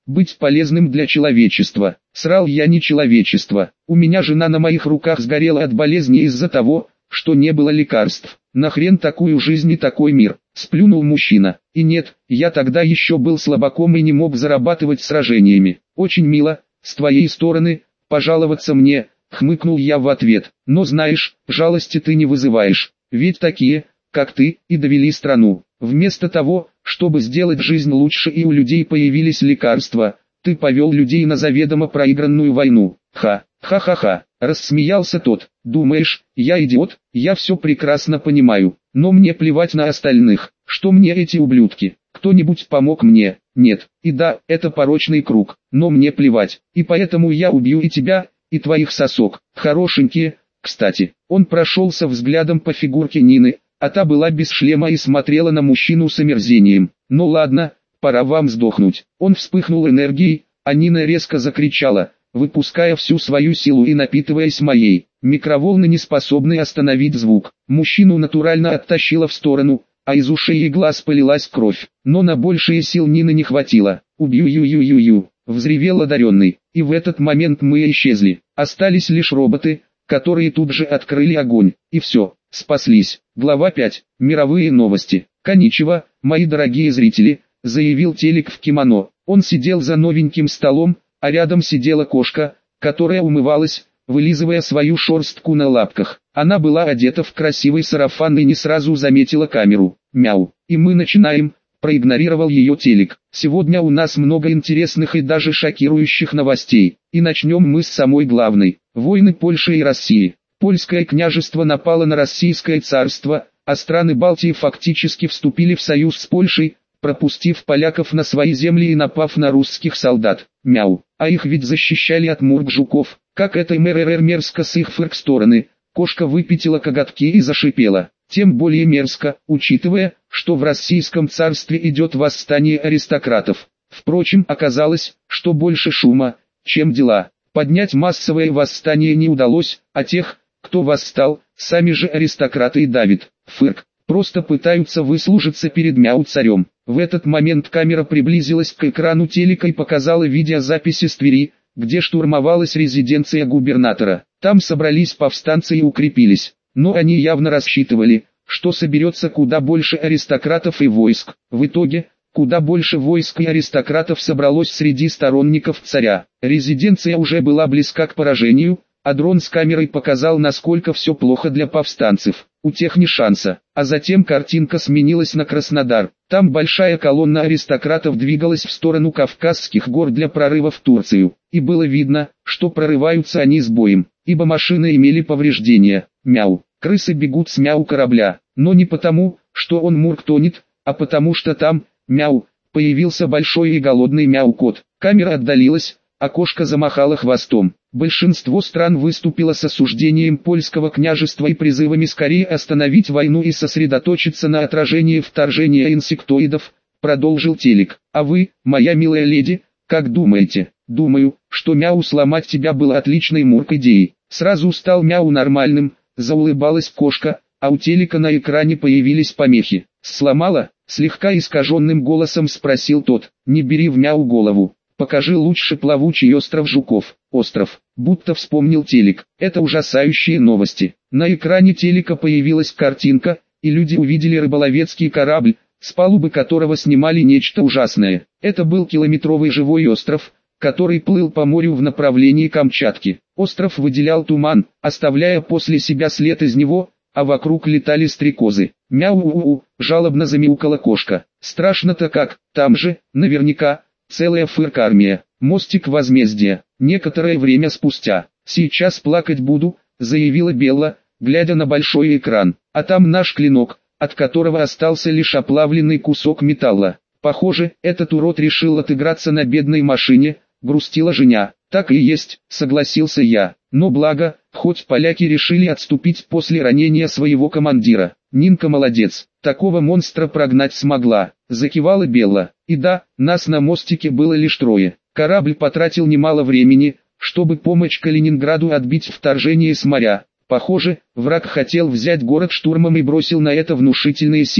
быть полезным для человечества. Срал я не человечество. У меня жена на моих руках сгорела от болезни из-за того, что не было лекарств. Нахрен такую жизнь и такой мир, сплюнул мужчина. И нет, я тогда еще был слабаком и не мог зарабатывать сражениями. Очень мило, с твоей стороны, пожаловаться мне, хмыкнул я в ответ. Но знаешь, жалости ты не вызываешь, ведь такие, как ты, и довели страну. Вместо того, чтобы сделать жизнь лучше и у людей появились лекарства, ты повел людей на заведомо проигранную войну. Ха-ха-ха, рассмеялся тот. Думаешь, я идиот? Я все прекрасно понимаю, но мне плевать на остальных. Что мне эти ублюдки? Кто-нибудь помог мне? Нет. И да, это порочный круг, но мне плевать. И поэтому я убью и тебя, и твоих сосок. Хорошенькие, кстати. Он прошелся взглядом по фигурке Нины, а та была без шлема и смотрела на мужчину с омерзением. Ну ладно, пора вам сдохнуть. Он вспыхнул энергией, а Нина резко закричала, выпуская всю свою силу и напитываясь моей. Микроволны не способны остановить звук. Мужчину натурально оттащило в сторону, а из ушей и глаз полилась кровь. Но на большие сил Нины не хватило. Убью-ю-ю-ю-ю, взревел одаренный. И в этот момент мы исчезли. Остались лишь роботы, которые тут же открыли огонь. И все, спаслись. Глава 5. Мировые новости. Коничева, мои дорогие зрители, заявил телек в кимоно. Он сидел за новеньким столом, а рядом сидела кошка, которая умывалась, вылизывая свою шерстку на лапках. Она была одета в красивый сарафан и не сразу заметила камеру. Мяу. И мы начинаем, проигнорировал ее телек. Сегодня у нас много интересных и даже шокирующих новостей. И начнем мы с самой главной. Войны Польши и России. Польское княжество напало на Российское царство, а страны Балтии фактически вступили в союз с Польшей, пропустив поляков на свои земли и напав на русских солдат. Мяу. А их ведь защищали от мурк-жуков. Как это мерзко с их стороны. Кошка выпятила коготки и зашипела. Тем более мерзко, учитывая, что в Российском царстве идет восстание аристократов. Впрочем, оказалось, что больше шума, чем дела. Поднять массовое восстание не удалось, а тех, кто восстал, сами же аристократы и давят. Фырк. Просто пытаются выслужиться перед мяу-царем. В этот момент камера приблизилась к экрану телека и показала видеозаписи с Твери, где штурмовалась резиденция губернатора. Там собрались повстанцы и укрепились. Но они явно рассчитывали, что соберется куда больше аристократов и войск. В итоге, куда больше войск и аристократов собралось среди сторонников царя. Резиденция уже была близка к поражению, а дрон с камерой показал, насколько все плохо для повстанцев. У тех ни шанса. А затем картинка сменилась на Краснодар. Там большая колонна аристократов двигалась в сторону Кавказских гор для прорыва в Турцию. И было видно, что прорываются они с боем, ибо машины имели повреждения. Мяу. Крысы бегут с мяу корабля. Но не потому, что он мурк тонет, а потому что там, мяу, появился большой и голодный мяу-кот. Камера отдалилась, а кошка замахала хвостом. Большинство стран выступило с осуждением польского княжества и призывами скорее остановить войну и сосредоточиться на отражении вторжения инсектоидов, продолжил телек. А вы, моя милая леди, как думаете? Думаю, что мяу сломать тебя было отличной мурк-идеей. Сразу стал мяу нормальным, заулыбалась кошка, а у телека на экране появились помехи. Сломала? Слегка искаженным голосом спросил тот. Не бери в мяу голову. Покажи лучше плавучий остров жуков. Остров. Будто вспомнил телек. Это ужасающие новости. На экране телека появилась картинка, и люди увидели рыболовецкий корабль, с палубы которого снимали нечто ужасное. Это был километровый живой остров, который плыл по морю в направлении Камчатки. Остров выделял туман, оставляя после себя след из него, а вокруг летали стрекозы. Мяу-у-у, жалобно замяукала кошка. Страшно-то как, там же, наверняка, целая фырк-армия. Мостик возмездия. Некоторое время спустя. Сейчас плакать буду, заявила Белла, глядя на большой экран. А там наш клинок, от которого остался лишь оплавленный кусок металла. Похоже, этот урод решил отыграться на бедной машине, грустила Женя. Так и есть, согласился я. Но благо, хоть поляки решили отступить после ранения своего командира. Нинка молодец, такого монстра прогнать смогла, закивала Белла. И да, нас на мостике было лишь трое. Корабль потратил немало времени, чтобы помочь Калининграду отбить вторжение с моря. Похоже, враг хотел взять город штурмом и бросил на это внушительные силы.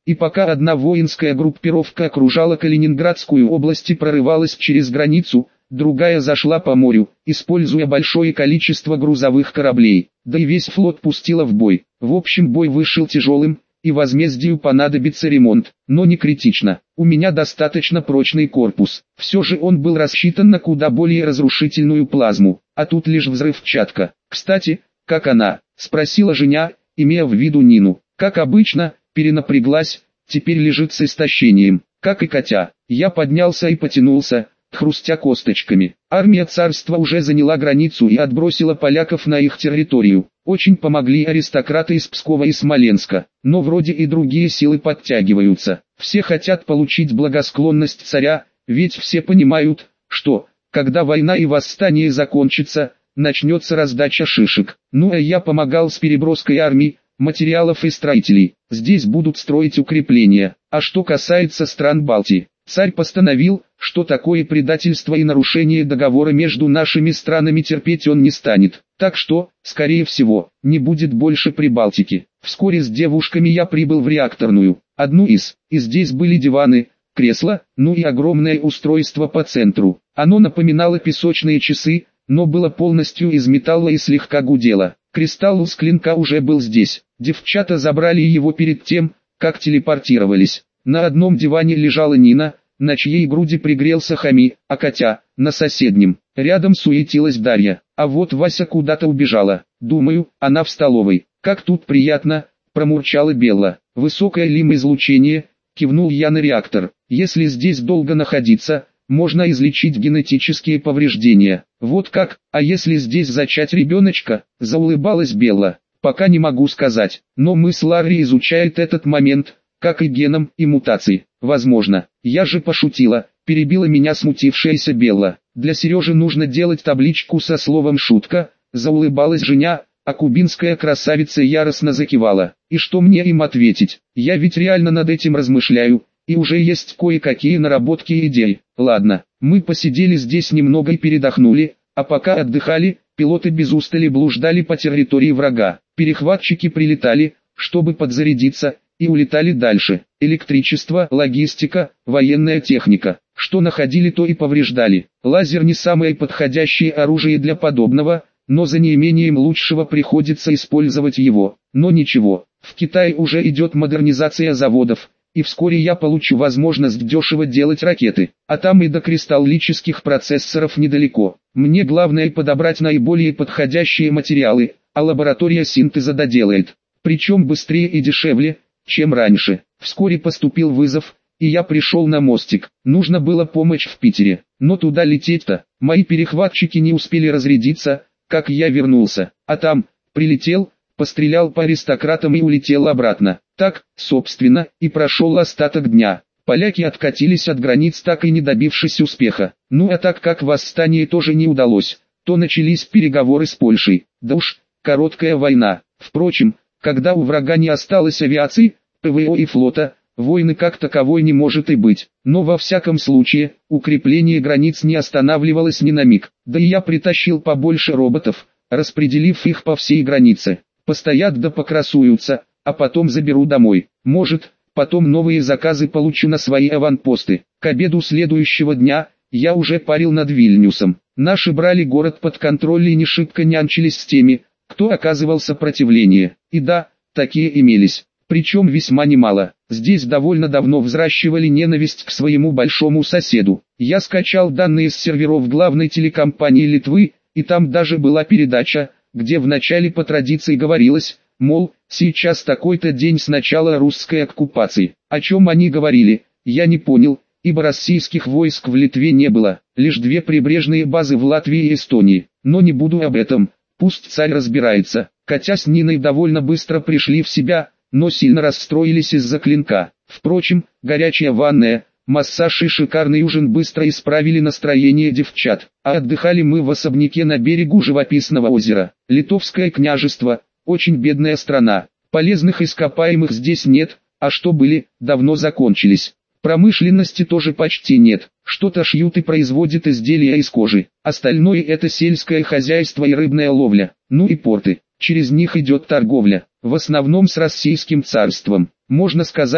И пока одна воинская группировка окружала Калининградскую область и прорывалась через границу, другая зашла по морю, используя большое количество грузовых кораблей, да и весь флот пустила в бой. В общем, бой вышел тяжелым, и возмездию понадобится ремонт, но не критично. У меня достаточно прочный корпус. Все же он был рассчитан на куда более разрушительную плазму, а тут лишь взрывчатка. Кстати, как она? Спросила Женя, имея в виду Нину. Как обычно, перенапряглась, теперь лежит с истощением, как и Катя. Я поднялся и потянулся, хрустя косточками. Армия царства уже заняла границу и отбросила поляков на их территорию. Очень помогли аристократы из Пскова и Смоленска, но вроде и другие силы подтягиваются. Все хотят получить благосклонность царя, ведь все понимают, что, когда война и восстание закончится, начнется раздача шишек. Ну а я помогал с переброской армий, материалов и строителей. Здесь будут строить укрепления. А что касается стран Балтии, царь постановил, что такое предательство и нарушение договора между нашими странами терпеть он не станет. Так что, скорее всего, не будет больше Прибалтики. Вскоре с девушками я прибыл в реакторную, одну из, и здесь были диваны, кресла, ну и огромное устройство по центру. Оно напоминало песочные часы, но было полностью из металла и слегка гудело. Кристалл с клинка уже был здесь. Девчата забрали его перед тем, как телепортировались. На одном диване лежала Нина, на чьей груди пригрелся Хами, а Катя, на соседнем. Рядом суетилась Дарья, а вот Вася куда-то убежала. Думаю, она в столовой. Как тут приятно, промурчала Белла. Высокое лим-излучение, кивнул я на реактор. Если здесь долго находиться, можно излечить генетические повреждения. Вот как, а если здесь зачать ребеночка, заулыбалась Белла. Пока не могу сказать, но мы с Ларри изучают этот момент, как и геном и мутации. Возможно, я же пошутила, перебила меня смутившаяся Белла. Для Сережи нужно делать табличку со словом «шутка», заулыбалась Женя, а кубинская красавица яростно закивала. И что мне им ответить? Я ведь реально над этим размышляю, и уже есть кое-какие наработки и идеи. Ладно, мы посидели здесь немного и передохнули, а пока отдыхали, пилоты без устали блуждали по территории врага. Перехватчики прилетали, чтобы подзарядиться, и улетали дальше. Электричество, логистика, военная техника. Что находили, то и повреждали. Лазер не самое подходящее оружие для подобного, но за неимением лучшего приходится использовать его. Но ничего, в Китае уже идет модернизация заводов, и вскоре я получу возможность дешево делать ракеты. А там и до кристаллических процессоров недалеко. Мне главное подобрать наиболее подходящие материалы, а лаборатория синтеза доделает. Причем быстрее и дешевле, чем раньше. Вскоре поступил вызов, и я пришел на мостик. Нужно было помощь в Питере, но туда лететь-то, мои перехватчики не успели разрядиться, как я вернулся. А там, прилетел, пострелял по аристократам и улетел обратно. Так, собственно, и прошел остаток дня. Поляки откатились от границ, так и не добившись успеха. Ну а так как восстание тоже не удалось, то начались переговоры с Польшей. Да уж, короткая война. Впрочем, когда у врага не осталось авиации, ПВО и флота, войны как таковой не может и быть. Но во всяком случае, укрепление границ не останавливалось ни на миг. Да и я притащил побольше роботов, распределив их по всей границе. Постоят да покрасуются, а потом заберу домой. Может, потом новые заказы получу на свои аванпосты. К обеду следующего дня, я уже парил над Вильнюсом. Наши брали город под контроль и не шибко нянчились с теми, кто оказывал сопротивление. И да, такие имелись. Причем весьма немало. Здесь довольно давно взращивали ненависть к своему большому соседу. Я скачал данные с серверов главной телекомпании Литвы, и там даже была передача, где вначале по традиции говорилось, мол, сейчас такой-то день с начала русской оккупации. О чем они говорили, я не понял, ибо российских войск в Литве не было, лишь 2 прибрежные базы в Латвии и Эстонии. Но не буду об этом, пусть царь разбирается. Катя с Ниной довольно быстро пришли в себя, но сильно расстроились из-за клинка. Впрочем, горячая ванная, массаж и шикарный ужин быстро исправили настроение девчат. А отдыхали мы в особняке на берегу живописного озера. Литовское княжество, очень бедная страна. Полезных ископаемых здесь нет, а что были, давно закончились. Промышленности тоже почти нет. Что-то шьют и производят изделия из кожи. Остальное это сельское хозяйство и рыбная ловля. Ну и порты. Через них идет торговля. В основном с Российским царством. Можно сказать,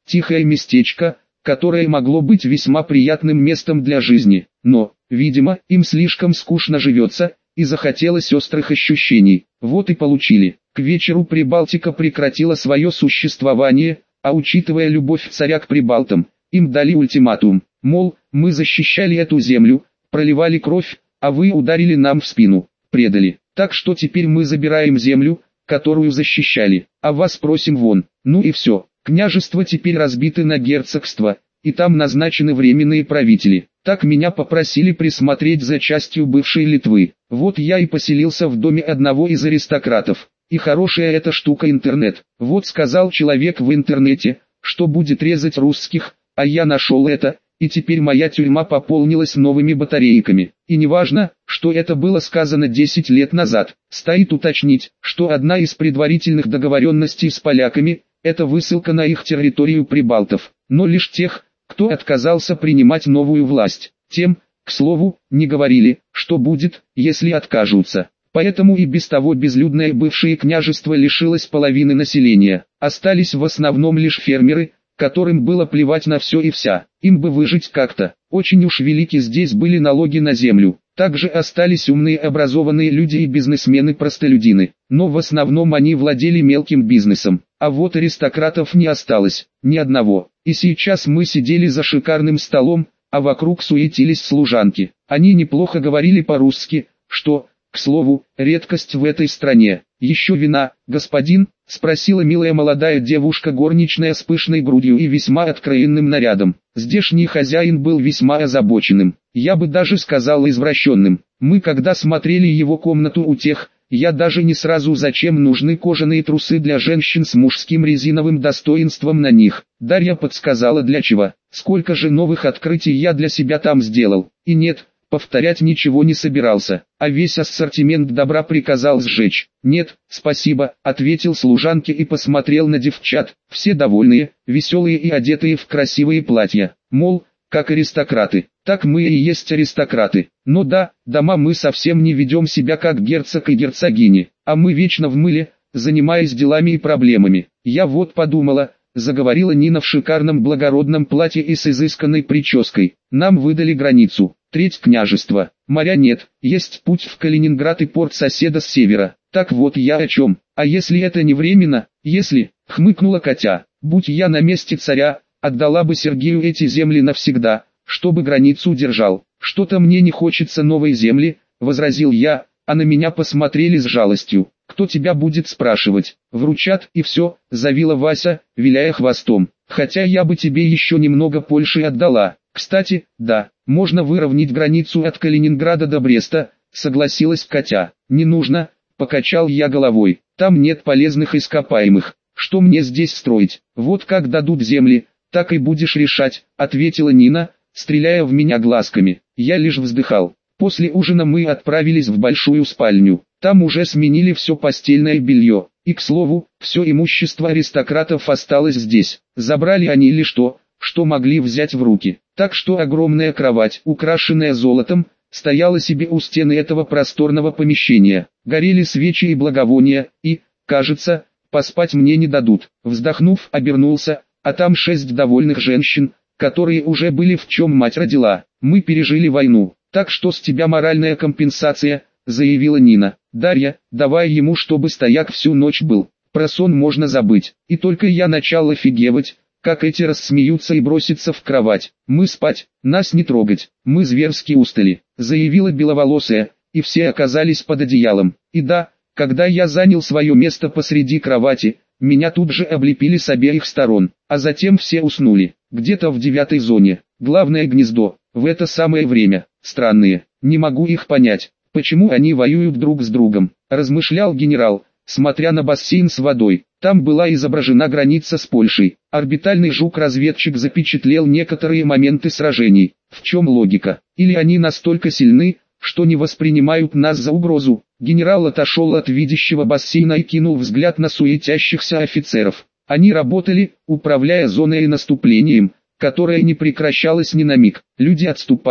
тихое местечко, которое могло быть весьма приятным местом для жизни. Но, видимо, им слишком скучно живется, и захотелось острых ощущений. Вот и получили. К вечеру Прибалтика прекратила свое существование, а учитывая любовь царя к прибалтам, им дали ультиматум, мол, мы защищали эту землю, проливали кровь, а вы ударили нам в спину, предали. Так что теперь мы забираем землю, которую защищали, а вас просим вон. Ну и все. Княжества теперь разбиты на герцогства, и там назначены временные правители. Так меня попросили присмотреть за частью бывшей Литвы. Вот я и поселился в доме одного из аристократов. И хорошая эта штука интернет. Вот сказал человек в интернете, что будет резать русских, а я нашел это, и теперь моя тюрьма пополнилась новыми батарейками. И неважно, что это было сказано 10 лет назад. Стоит уточнить, что одна из предварительных договоренностей с поляками – это высылка на их территорию прибалтов, но лишь тех, кто отказался принимать новую власть. Тем, к слову, не говорили, что будет, если откажутся. Поэтому и без того безлюдное бывшее княжество лишилось половины населения. Остались в основном лишь фермеры, которым было плевать на все и вся. Им бы выжить как-то. Очень уж велики здесь были налоги на землю. Также остались умные образованные люди и бизнесмены-простолюдины. Но в основном они владели мелким бизнесом. А вот аристократов не осталось, ни одного. И сейчас мы сидели за шикарным столом, а вокруг суетились служанки. Они неплохо говорили по-русски, что, к слову, редкость в этой стране. «Еще вина, господин?» — спросила милая молодая девушка горничная с пышной грудью и весьма откровенным нарядом. Здешний хозяин был весьма озабоченным, я бы даже сказал извращенным. Мы когда смотрели его комнату у тех, я даже не сразу зачем нужны кожаные трусы для женщин с мужским резиновым достоинством на них. Дарья подсказала для чего. Сколько же новых открытий я для себя там сделал. И нет, повторять ничего не собирался, а весь ассортимент добра приказал сжечь. «Нет, спасибо», — ответил служанке и посмотрел на девчат, все довольные, веселые и одетые в красивые платья. Мол, как аристократы, так мы и есть аристократы. Но да, дома мы совсем не ведем себя как герцог и герцогини, а мы вечно в мыле, занимаясь делами и проблемами. Я вот подумала, заговорила Нина в шикарном благородном платье и с изысканной прической. Нам выдали границу, треть княжества. Моря нет, есть путь в Калининград и порт соседа с севера. Так вот я о чем. А если это не временно, если, хмыкнула Катя, будь я на месте царя, отдала бы Сергею эти земли навсегда, чтобы границу держал. Что-то мне не хочется новой земли, возразил я, а на меня посмотрели с жалостью. Кто тебя будет спрашивать? Вручат и все, завила Вася, виляя хвостом. Хотя я бы тебе еще немного Польши отдала. Кстати, да, можно выровнять границу от Калининграда до Бреста, согласилась Катя. Не нужно, покачал я головой. Там нет полезных ископаемых. Что мне здесь строить? Вот как дадут земли, так и будешь решать, ответила Нина, стреляя в меня глазками. Я лишь вздыхал. После ужина мы отправились в большую спальню. Там уже сменили все постельное белье. И, к слову, все имущество аристократов осталось здесь. Забрали они лишь то, что могли взять в руки. Так что огромная кровать, украшенная золотом, стояла себе у стены этого просторного помещения. Горели свечи и благовония, и, кажется, поспать мне не дадут. Вздохнув, обернулся, а там 6 довольных женщин, которые уже были в чем мать родила. Мы пережили войну, так что с тебя моральная компенсация, заявила Нина. Дарья, давай ему, чтобы стояк всю ночь был. Про сон можно забыть. И только я начал офигевать, как эти рассмеются и бросятся в кровать. Мы спать, нас не трогать, мы зверски устали, заявила беловолосая, и все оказались под одеялом. И да, когда я занял свое место посреди кровати, меня тут же облепили с обеих сторон, а затем все уснули, где-то в 9-й зоне, главное гнездо, в это самое время. Странные, не могу их понять, почему они воюют друг с другом, размышлял генерал, смотря на бассейн с водой. Там была изображена граница с Польшей. Орбитальный жук-разведчик запечатлел некоторые моменты сражений. В чем логика? Или они настолько сильны, что не воспринимают нас за угрозу? Генерал отошел от видящего бассейна и кинул взгляд на суетящихся офицеров. Они работали, управляя зоной и наступлением, которое не прекращалось ни на миг. Люди отступали,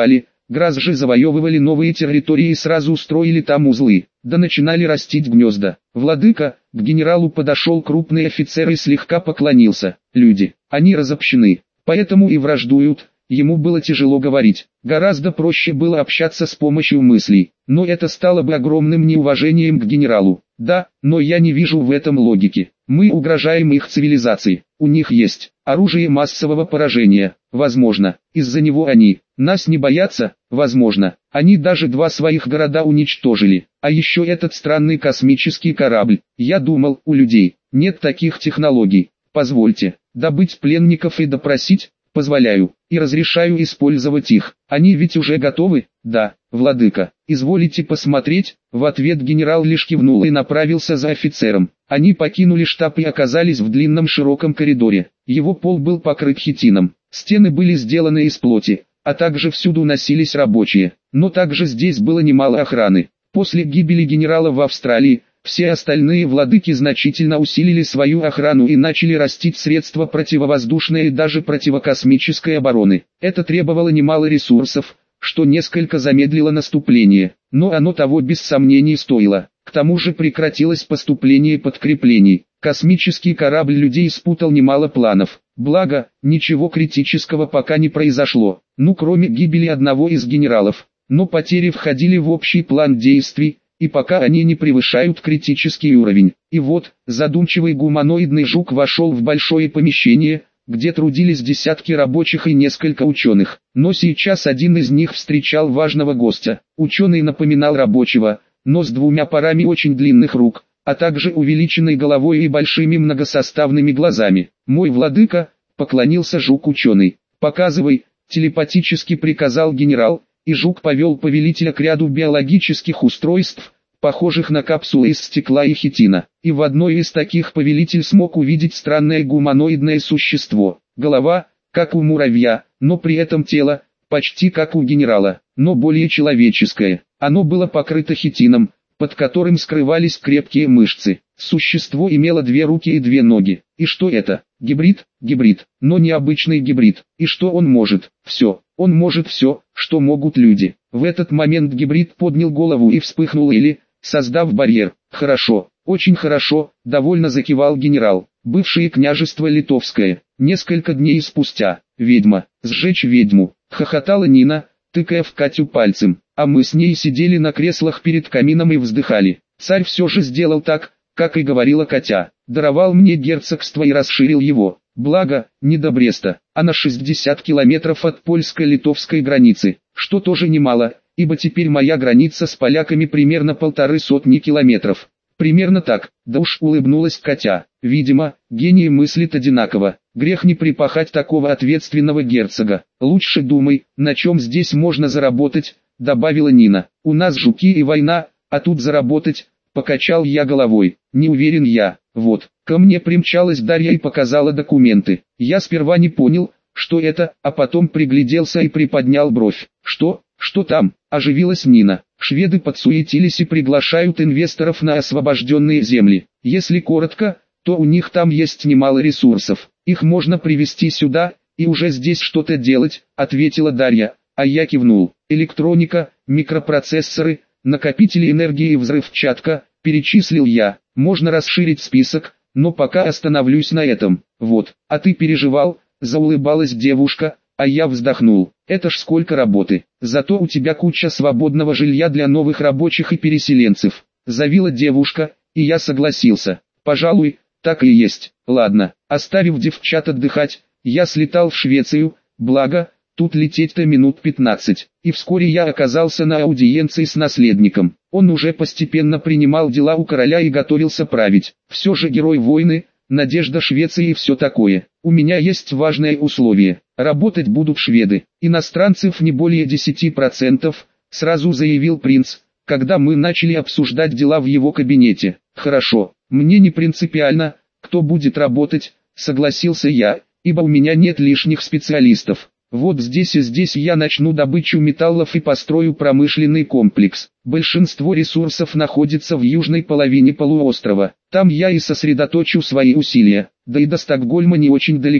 Граз же завоевывали новые территории и сразу устроили там узлы, да начинали растить гнезда. Владыка, к генералу подошел крупный офицер и слегка поклонился. Люди, они разобщены, поэтому и враждуют. Ему было тяжело говорить, гораздо проще было общаться с помощью мыслей, но это стало бы огромным неуважением к генералу. Да, но я не вижу в этом логики. Мы угрожаем их цивилизации, у них есть оружие массового поражения, возможно, из-за него они нас не боятся, возможно, они даже 2 своих города уничтожили. А еще этот странный космический корабль, я думал, у людей нет таких технологий. Позвольте, добыть пленников и допросить? Позволяю, и разрешаю использовать их. Они ведь уже готовы? Да, владыка. Изволите посмотреть? В ответ генерал лишь кивнул и направился за офицером. Они покинули штаб и оказались в длинном широком коридоре. Его пол был покрыт хитином. Стены были сделаны из плоти, а также всюду носились рабочие. Но также здесь было немало охраны. После гибели генерала в Австралии, все остальные владыки значительно усилили свою охрану и начали растить средства противовоздушной и даже противокосмической обороны. Это требовало немало ресурсов, что несколько замедлило наступление, но оно того без сомнений стоило. К тому же прекратилось поступление подкреплений. Космический корабль людей спутал немало планов. Благо, ничего критического пока не произошло, кроме гибели одного из генералов. Но потери входили в общий план действий, и пока они не превышают критический уровень. И вот, задумчивый гуманоидный жук вошел в большое помещение, где трудились десятки рабочих и несколько ученых. Но сейчас один из них встречал важного гостя. Ученый напоминал рабочего, но с 2 парами очень длинных рук, а также увеличенной головой и большими многосоставными глазами. «Мой владыка», — поклонился жук-ученый. «Показывай», — телепатически приказал генерал, и жук повел повелителя к ряду биологических устройств, похожих на капсулы из стекла и хитина. И в одной из таких повелитель смог увидеть странное гуманоидное существо. Голова, как у муравья, но при этом тело, почти как у генерала, но более человеческое. Оно было покрыто хитином, под которым скрывались крепкие мышцы. Существо имело 2 руки и 2 ноги. И что это? Гибрид? Гибрид, но не обычный гибрид. И что он может? Все. Он может все, что могут люди. В этот момент гибрид поднял голову и вспыхнул или, создав барьер. Хорошо, очень хорошо, довольно закивал генерал. Бывшее княжество Литовское. Несколько дней спустя. Ведьма. Сжечь ведьму. Хохотала Нина, тыкая в Катю пальцем. А мы с ней сидели на креслах перед камином и вздыхали. Царь все же сделал так, как и говорила Катя. Даровал мне герцогство и расширил его. Благо, не до Бреста, а на 60 километров от польско-литовской границы, что тоже немало, ибо теперь моя граница с поляками примерно 150 километров. Примерно так, да уж, улыбнулась Катя. Видимо, гений мыслит одинаково. Грех не припахать такого ответственного герцога. Лучше думай, на чем здесь можно заработать, добавила Нина. У нас жуки и война, а тут заработать, покачал я головой. Не уверен я. Вот, ко мне примчалась Дарья и показала документы. Я сперва не понял, что это, а потом пригляделся и приподнял бровь. Что там? Оживилась Нина. Шведы подсуетились и приглашают инвесторов на освобожденные земли. Если коротко, то у них там есть немало ресурсов. Их можно привезти сюда, и уже здесь что-то делать, ответила Дарья, а я кивнул. Электроника, микропроцессоры, накопители энергии и взрывчатка, перечислил я. Можно расширить список, но пока остановлюсь на этом. Вот, а ты переживал, заулыбалась девушка, а я вздохнул. Это ж сколько работы. Зато у тебя куча свободного жилья для новых рабочих и переселенцев. Завила девушка, и я согласился. Пожалуй, так и есть. Ладно, оставив девчат отдыхать, я слетал в Швецию, благо, тут лететь-то минут 15. И вскоре я оказался на аудиенции с наследником. Он уже постепенно принимал дела у короля и готовился править. Все же герой войны, надежда Швеции и все такое. У меня есть важное условие. Работать будут шведы. Иностранцев не более 10%, сразу заявил принц, когда мы начали обсуждать дела в его кабинете. Хорошо, мне не принципиально, кто будет работать, согласился я, ибо у меня нет лишних специалистов. Вот здесь и здесь я начну добычу металлов и построю промышленный комплекс. Большинство ресурсов находится в южной половине полуострова. Там я и сосредоточу свои усилия. Да и до Стокгольма не очень далеко.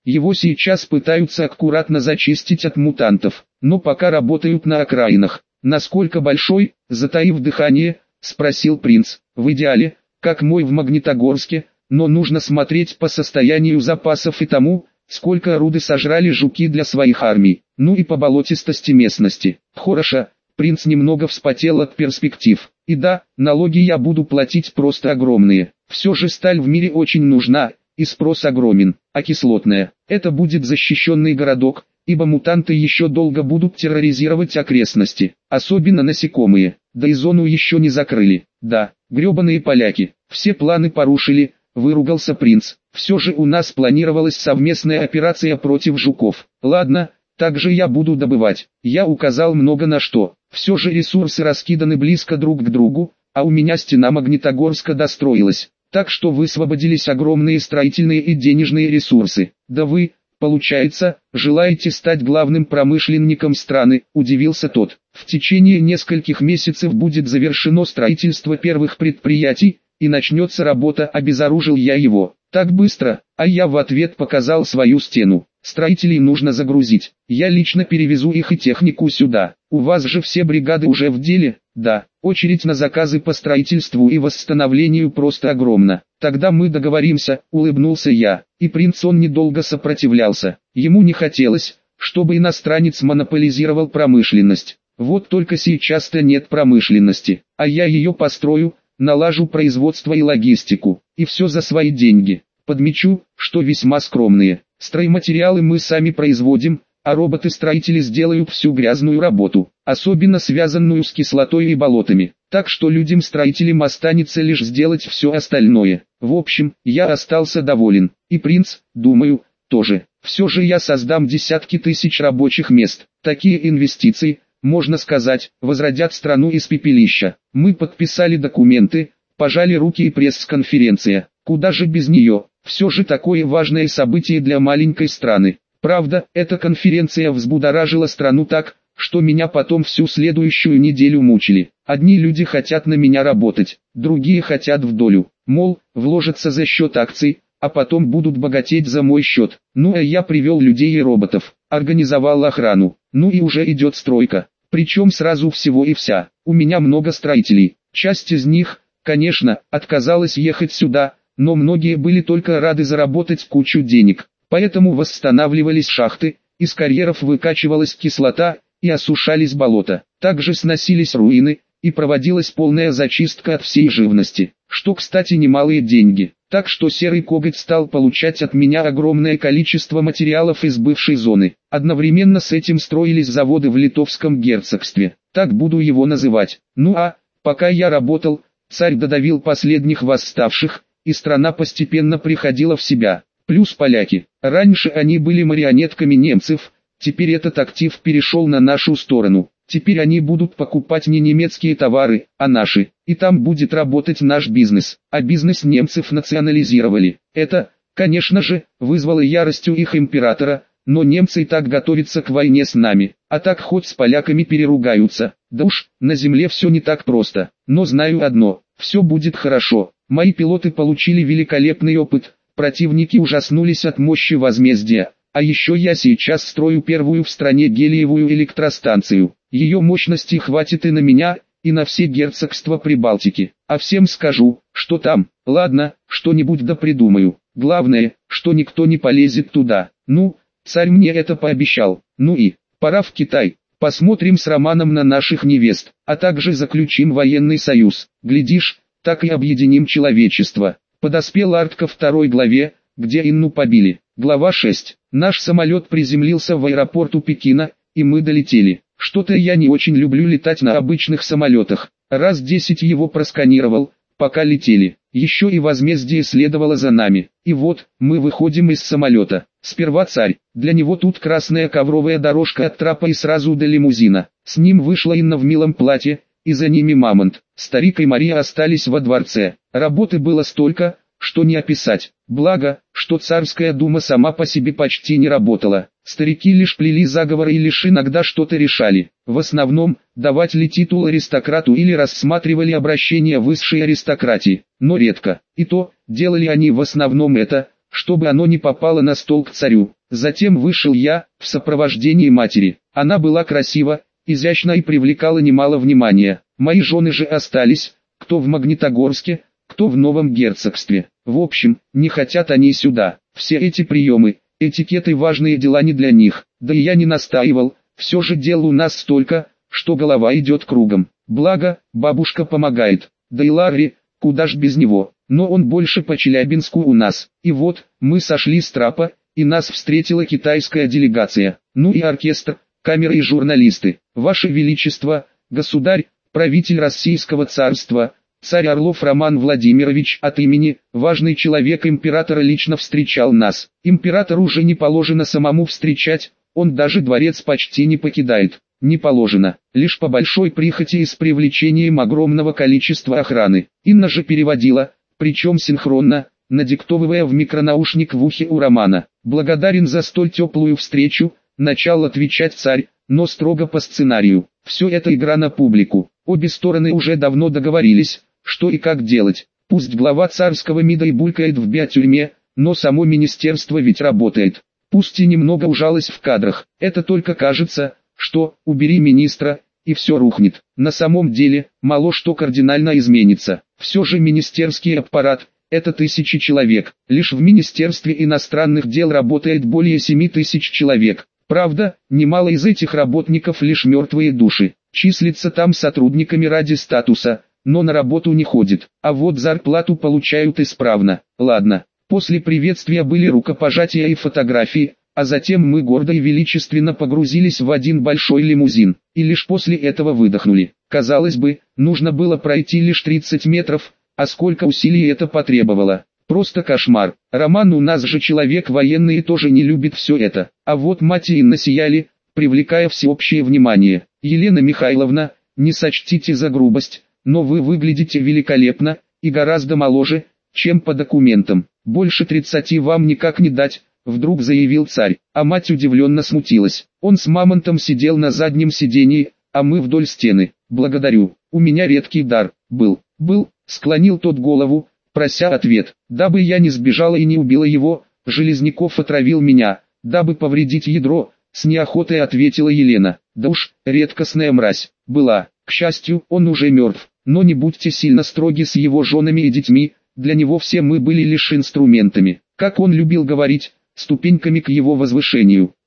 Его сейчас пытаются аккуратно зачистить от мутантов, но пока работают на окраинах. Насколько большой, затаив дыхание, спросил принц. В идеале, как мой в Магнитогорске, но нужно смотреть по состоянию запасов и тому, сколько руды сожрали жуки для своих армий, ну и по болотистости местности. Хорошо, принц немного вспотел от перспектив. И да, налоги я буду платить просто огромные. Все же сталь в мире очень нужна, и спрос огромен. А кислотная, это будет защищенный городок, ибо мутанты еще долго будут терроризировать окрестности, особенно насекомые, да и зону еще не закрыли. Да, гребаные поляки, все планы порушили, выругался принц. Все же у нас планировалась совместная операция против жуков. Ладно, также я буду добывать. Я указал много на что. Все же ресурсы раскиданы близко друг к другу, а у меня стена Магнитогорска достроилась. Так что высвободились огромные строительные и денежные ресурсы. Да вы, получается, желаете стать главным промышленником страны, удивился тот. В течение нескольких месяцев будет завершено строительство первых предприятий, и начнется работа, обезоружил я его. Так быстро, а я в ответ показал свою стену. Строителей нужно загрузить. Я лично перевезу их и технику сюда. У вас же все бригады уже в деле? Да, очередь на заказы по строительству и восстановлению просто огромна. Тогда мы договоримся, улыбнулся я. И принц он недолго сопротивлялся. Ему не хотелось, чтобы иностранец монополизировал промышленность. Вот только сейчас-то нет промышленности, а я ее построю, налажу производство и логистику, и все за свои деньги. Подмечу, что весьма скромные. Стройматериалы мы сами производим, а роботы-строители сделают всю грязную работу, особенно связанную с кислотой и болотами. Так что людям-строителям останется лишь сделать все остальное. В общем, я остался доволен, и принц, думаю, тоже. Все же я создам десятки тысяч рабочих мест. Такие инвестиции, можно сказать, возродят страну из пепелища. Мы подписали документы, пожали руки и пресс-конференция. Куда же без нее? Все же такое важное событие для маленькой страны. Правда, эта конференция взбудоражила страну так, что меня потом всю следующую неделю мучили. Одни люди хотят на меня работать, другие хотят в долю. Мол, вложатся за счет акций, а потом будут богатеть за мой счет. Ну а я привел людей и роботов, организовал охрану. Ну и уже идет стройка. Причем сразу всего и вся. У меня много строителей. Часть из них, конечно, отказалась ехать сюда, но многие были только рады заработать кучу денег. Поэтому восстанавливались шахты, из карьеров выкачивалась кислота, и осушались болота. Также сносились руины, и проводилась полная зачистка от всей живности. Что, кстати, немалые деньги. Так что Серый Коготь стал получать от меня огромное количество материалов из бывшей зоны. Одновременно с этим строились заводы в Литовском герцогстве. Так буду его называть. Ну а, пока я работал, царь додавил последних восставших, и страна постепенно приходила в себя. Плюс поляки. Раньше они были марионетками немцев, теперь этот актив перешел на нашу сторону. Теперь они будут покупать не немецкие товары, а наши. И там будет работать наш бизнес. А бизнес немцев национализировали. Это, конечно же, вызвало ярость у их императора, но немцы и так готовятся к войне с нами. А так хоть с поляками переругаются. Да уж, на земле все не так просто. Но знаю одно, все будет хорошо. Мои пилоты получили великолепный опыт. Противники ужаснулись от мощи возмездия. А еще я сейчас строю первую в стране гелиевую электростанцию. Ее мощности хватит и на меня, и на все герцогства Прибалтики. А всем скажу, что там. Ладно, что-нибудь да придумаю. Главное, что никто не полезет туда. Ну, царь мне это пообещал. Ну и, пора в Китай. Посмотрим с Романом на наших невест, а также заключим военный союз. Глядишь, так и объединим человечество. Подоспел Арт ко 2 главе, где Инну побили. Глава 6. Наш самолет приземлился в аэропорту Пекина, и мы долетели. Что-то я не очень люблю летать на обычных самолетах. Раз 10 его просканировал, пока летели. Еще и возмездие следовало за нами. И вот, мы выходим из самолета. Сперва царь. Для него тут красная ковровая дорожка от трапа и сразу до лимузина. С ним вышла Инна в милом платье, и за ними Мамонт. Старик и Мария остались во дворце. Работы было столько, что не описать. Благо, что царская дума сама по себе почти не работала. Старики лишь плели заговоры и лишь иногда что-то решали. В основном, давать ли титул аристократу или рассматривали обращение высшей аристократии. Но редко. И то, делали они в основном это, чтобы оно не попало на стол к царю. Затем вышел я, в сопровождении матери. Она была красива, изящна и привлекала немало внимания. Мои жены же остались, кто в Магнитогорске, кто в Новом Герцогстве. В общем, не хотят они сюда. Все эти приемы, этикеты важные дела не для них. Да и я не настаивал, все же дел у нас столько, что голова идет кругом. Благо, бабушка помогает. Да и Ларри, куда ж без него. Но он больше по Челябинску у нас. И вот, мы сошли с трапа, и нас встретила китайская делегация. Ну и оркестр, камера и журналисты. Ваше Величество, государь, правитель Российского царства, царь Орлов Роман Владимирович от имени, важный человек императора лично встречал нас. Императору уже не положено самому встречать, он даже дворец почти не покидает. Не положено, лишь по большой прихоти и с привлечением огромного количества охраны. Инна же переводила, причем синхронно, надиктовывая в микронаушник в ухе у Романа. Благодарен за столь теплую встречу, начал отвечать царь, но строго по сценарию. Все это игра на публику. Обе стороны уже давно договорились, что и как делать. Пусть глава царского МИДа и булькает в биотюрьме, но само министерство ведь работает. Пусть и немного ужалось в кадрах. Это только кажется, что «убери министра», и все рухнет. На самом деле, мало что кардинально изменится. Все же министерский аппарат – это тысячи человек. Лишь в Министерстве иностранных дел работает более 7000 человек. Правда, немало из этих работников лишь мертвые души. Числятся там сотрудниками ради статуса, но на работу не ходят. А вот зарплату получают исправно. Ладно, после приветствия были рукопожатия и фотографии, а затем мы гордо и величественно погрузились в один большой лимузин, и лишь после этого выдохнули. Казалось бы, нужно было пройти лишь 30 метров, а сколько усилий это потребовало. Просто кошмар. Роман у нас же человек военный и тоже не любит все это. А вот мать и Инна сияли, привлекая всеобщее внимание. Елена Михайловна, не сочтите за грубость, но вы выглядите великолепно, и гораздо моложе, чем по документам. Больше 30 вам никак не дать. Вдруг заявил царь, а мать удивленно смутилась. Он с мамонтом сидел на заднем сидении, а мы вдоль стены. Благодарю, у меня редкий дар. Был, склонил тот голову, прося ответ. Дабы я не сбежала и не убила его, Железняков отравил меня, дабы повредить ядро, с неохотой ответила Елена. Да уж, редкостная мразь, была. К счастью, он уже мертв, но не будьте сильно строги с его женами и детьми, для него все мы были лишь инструментами. Как он любил говорить, ступеньками к его возвышению.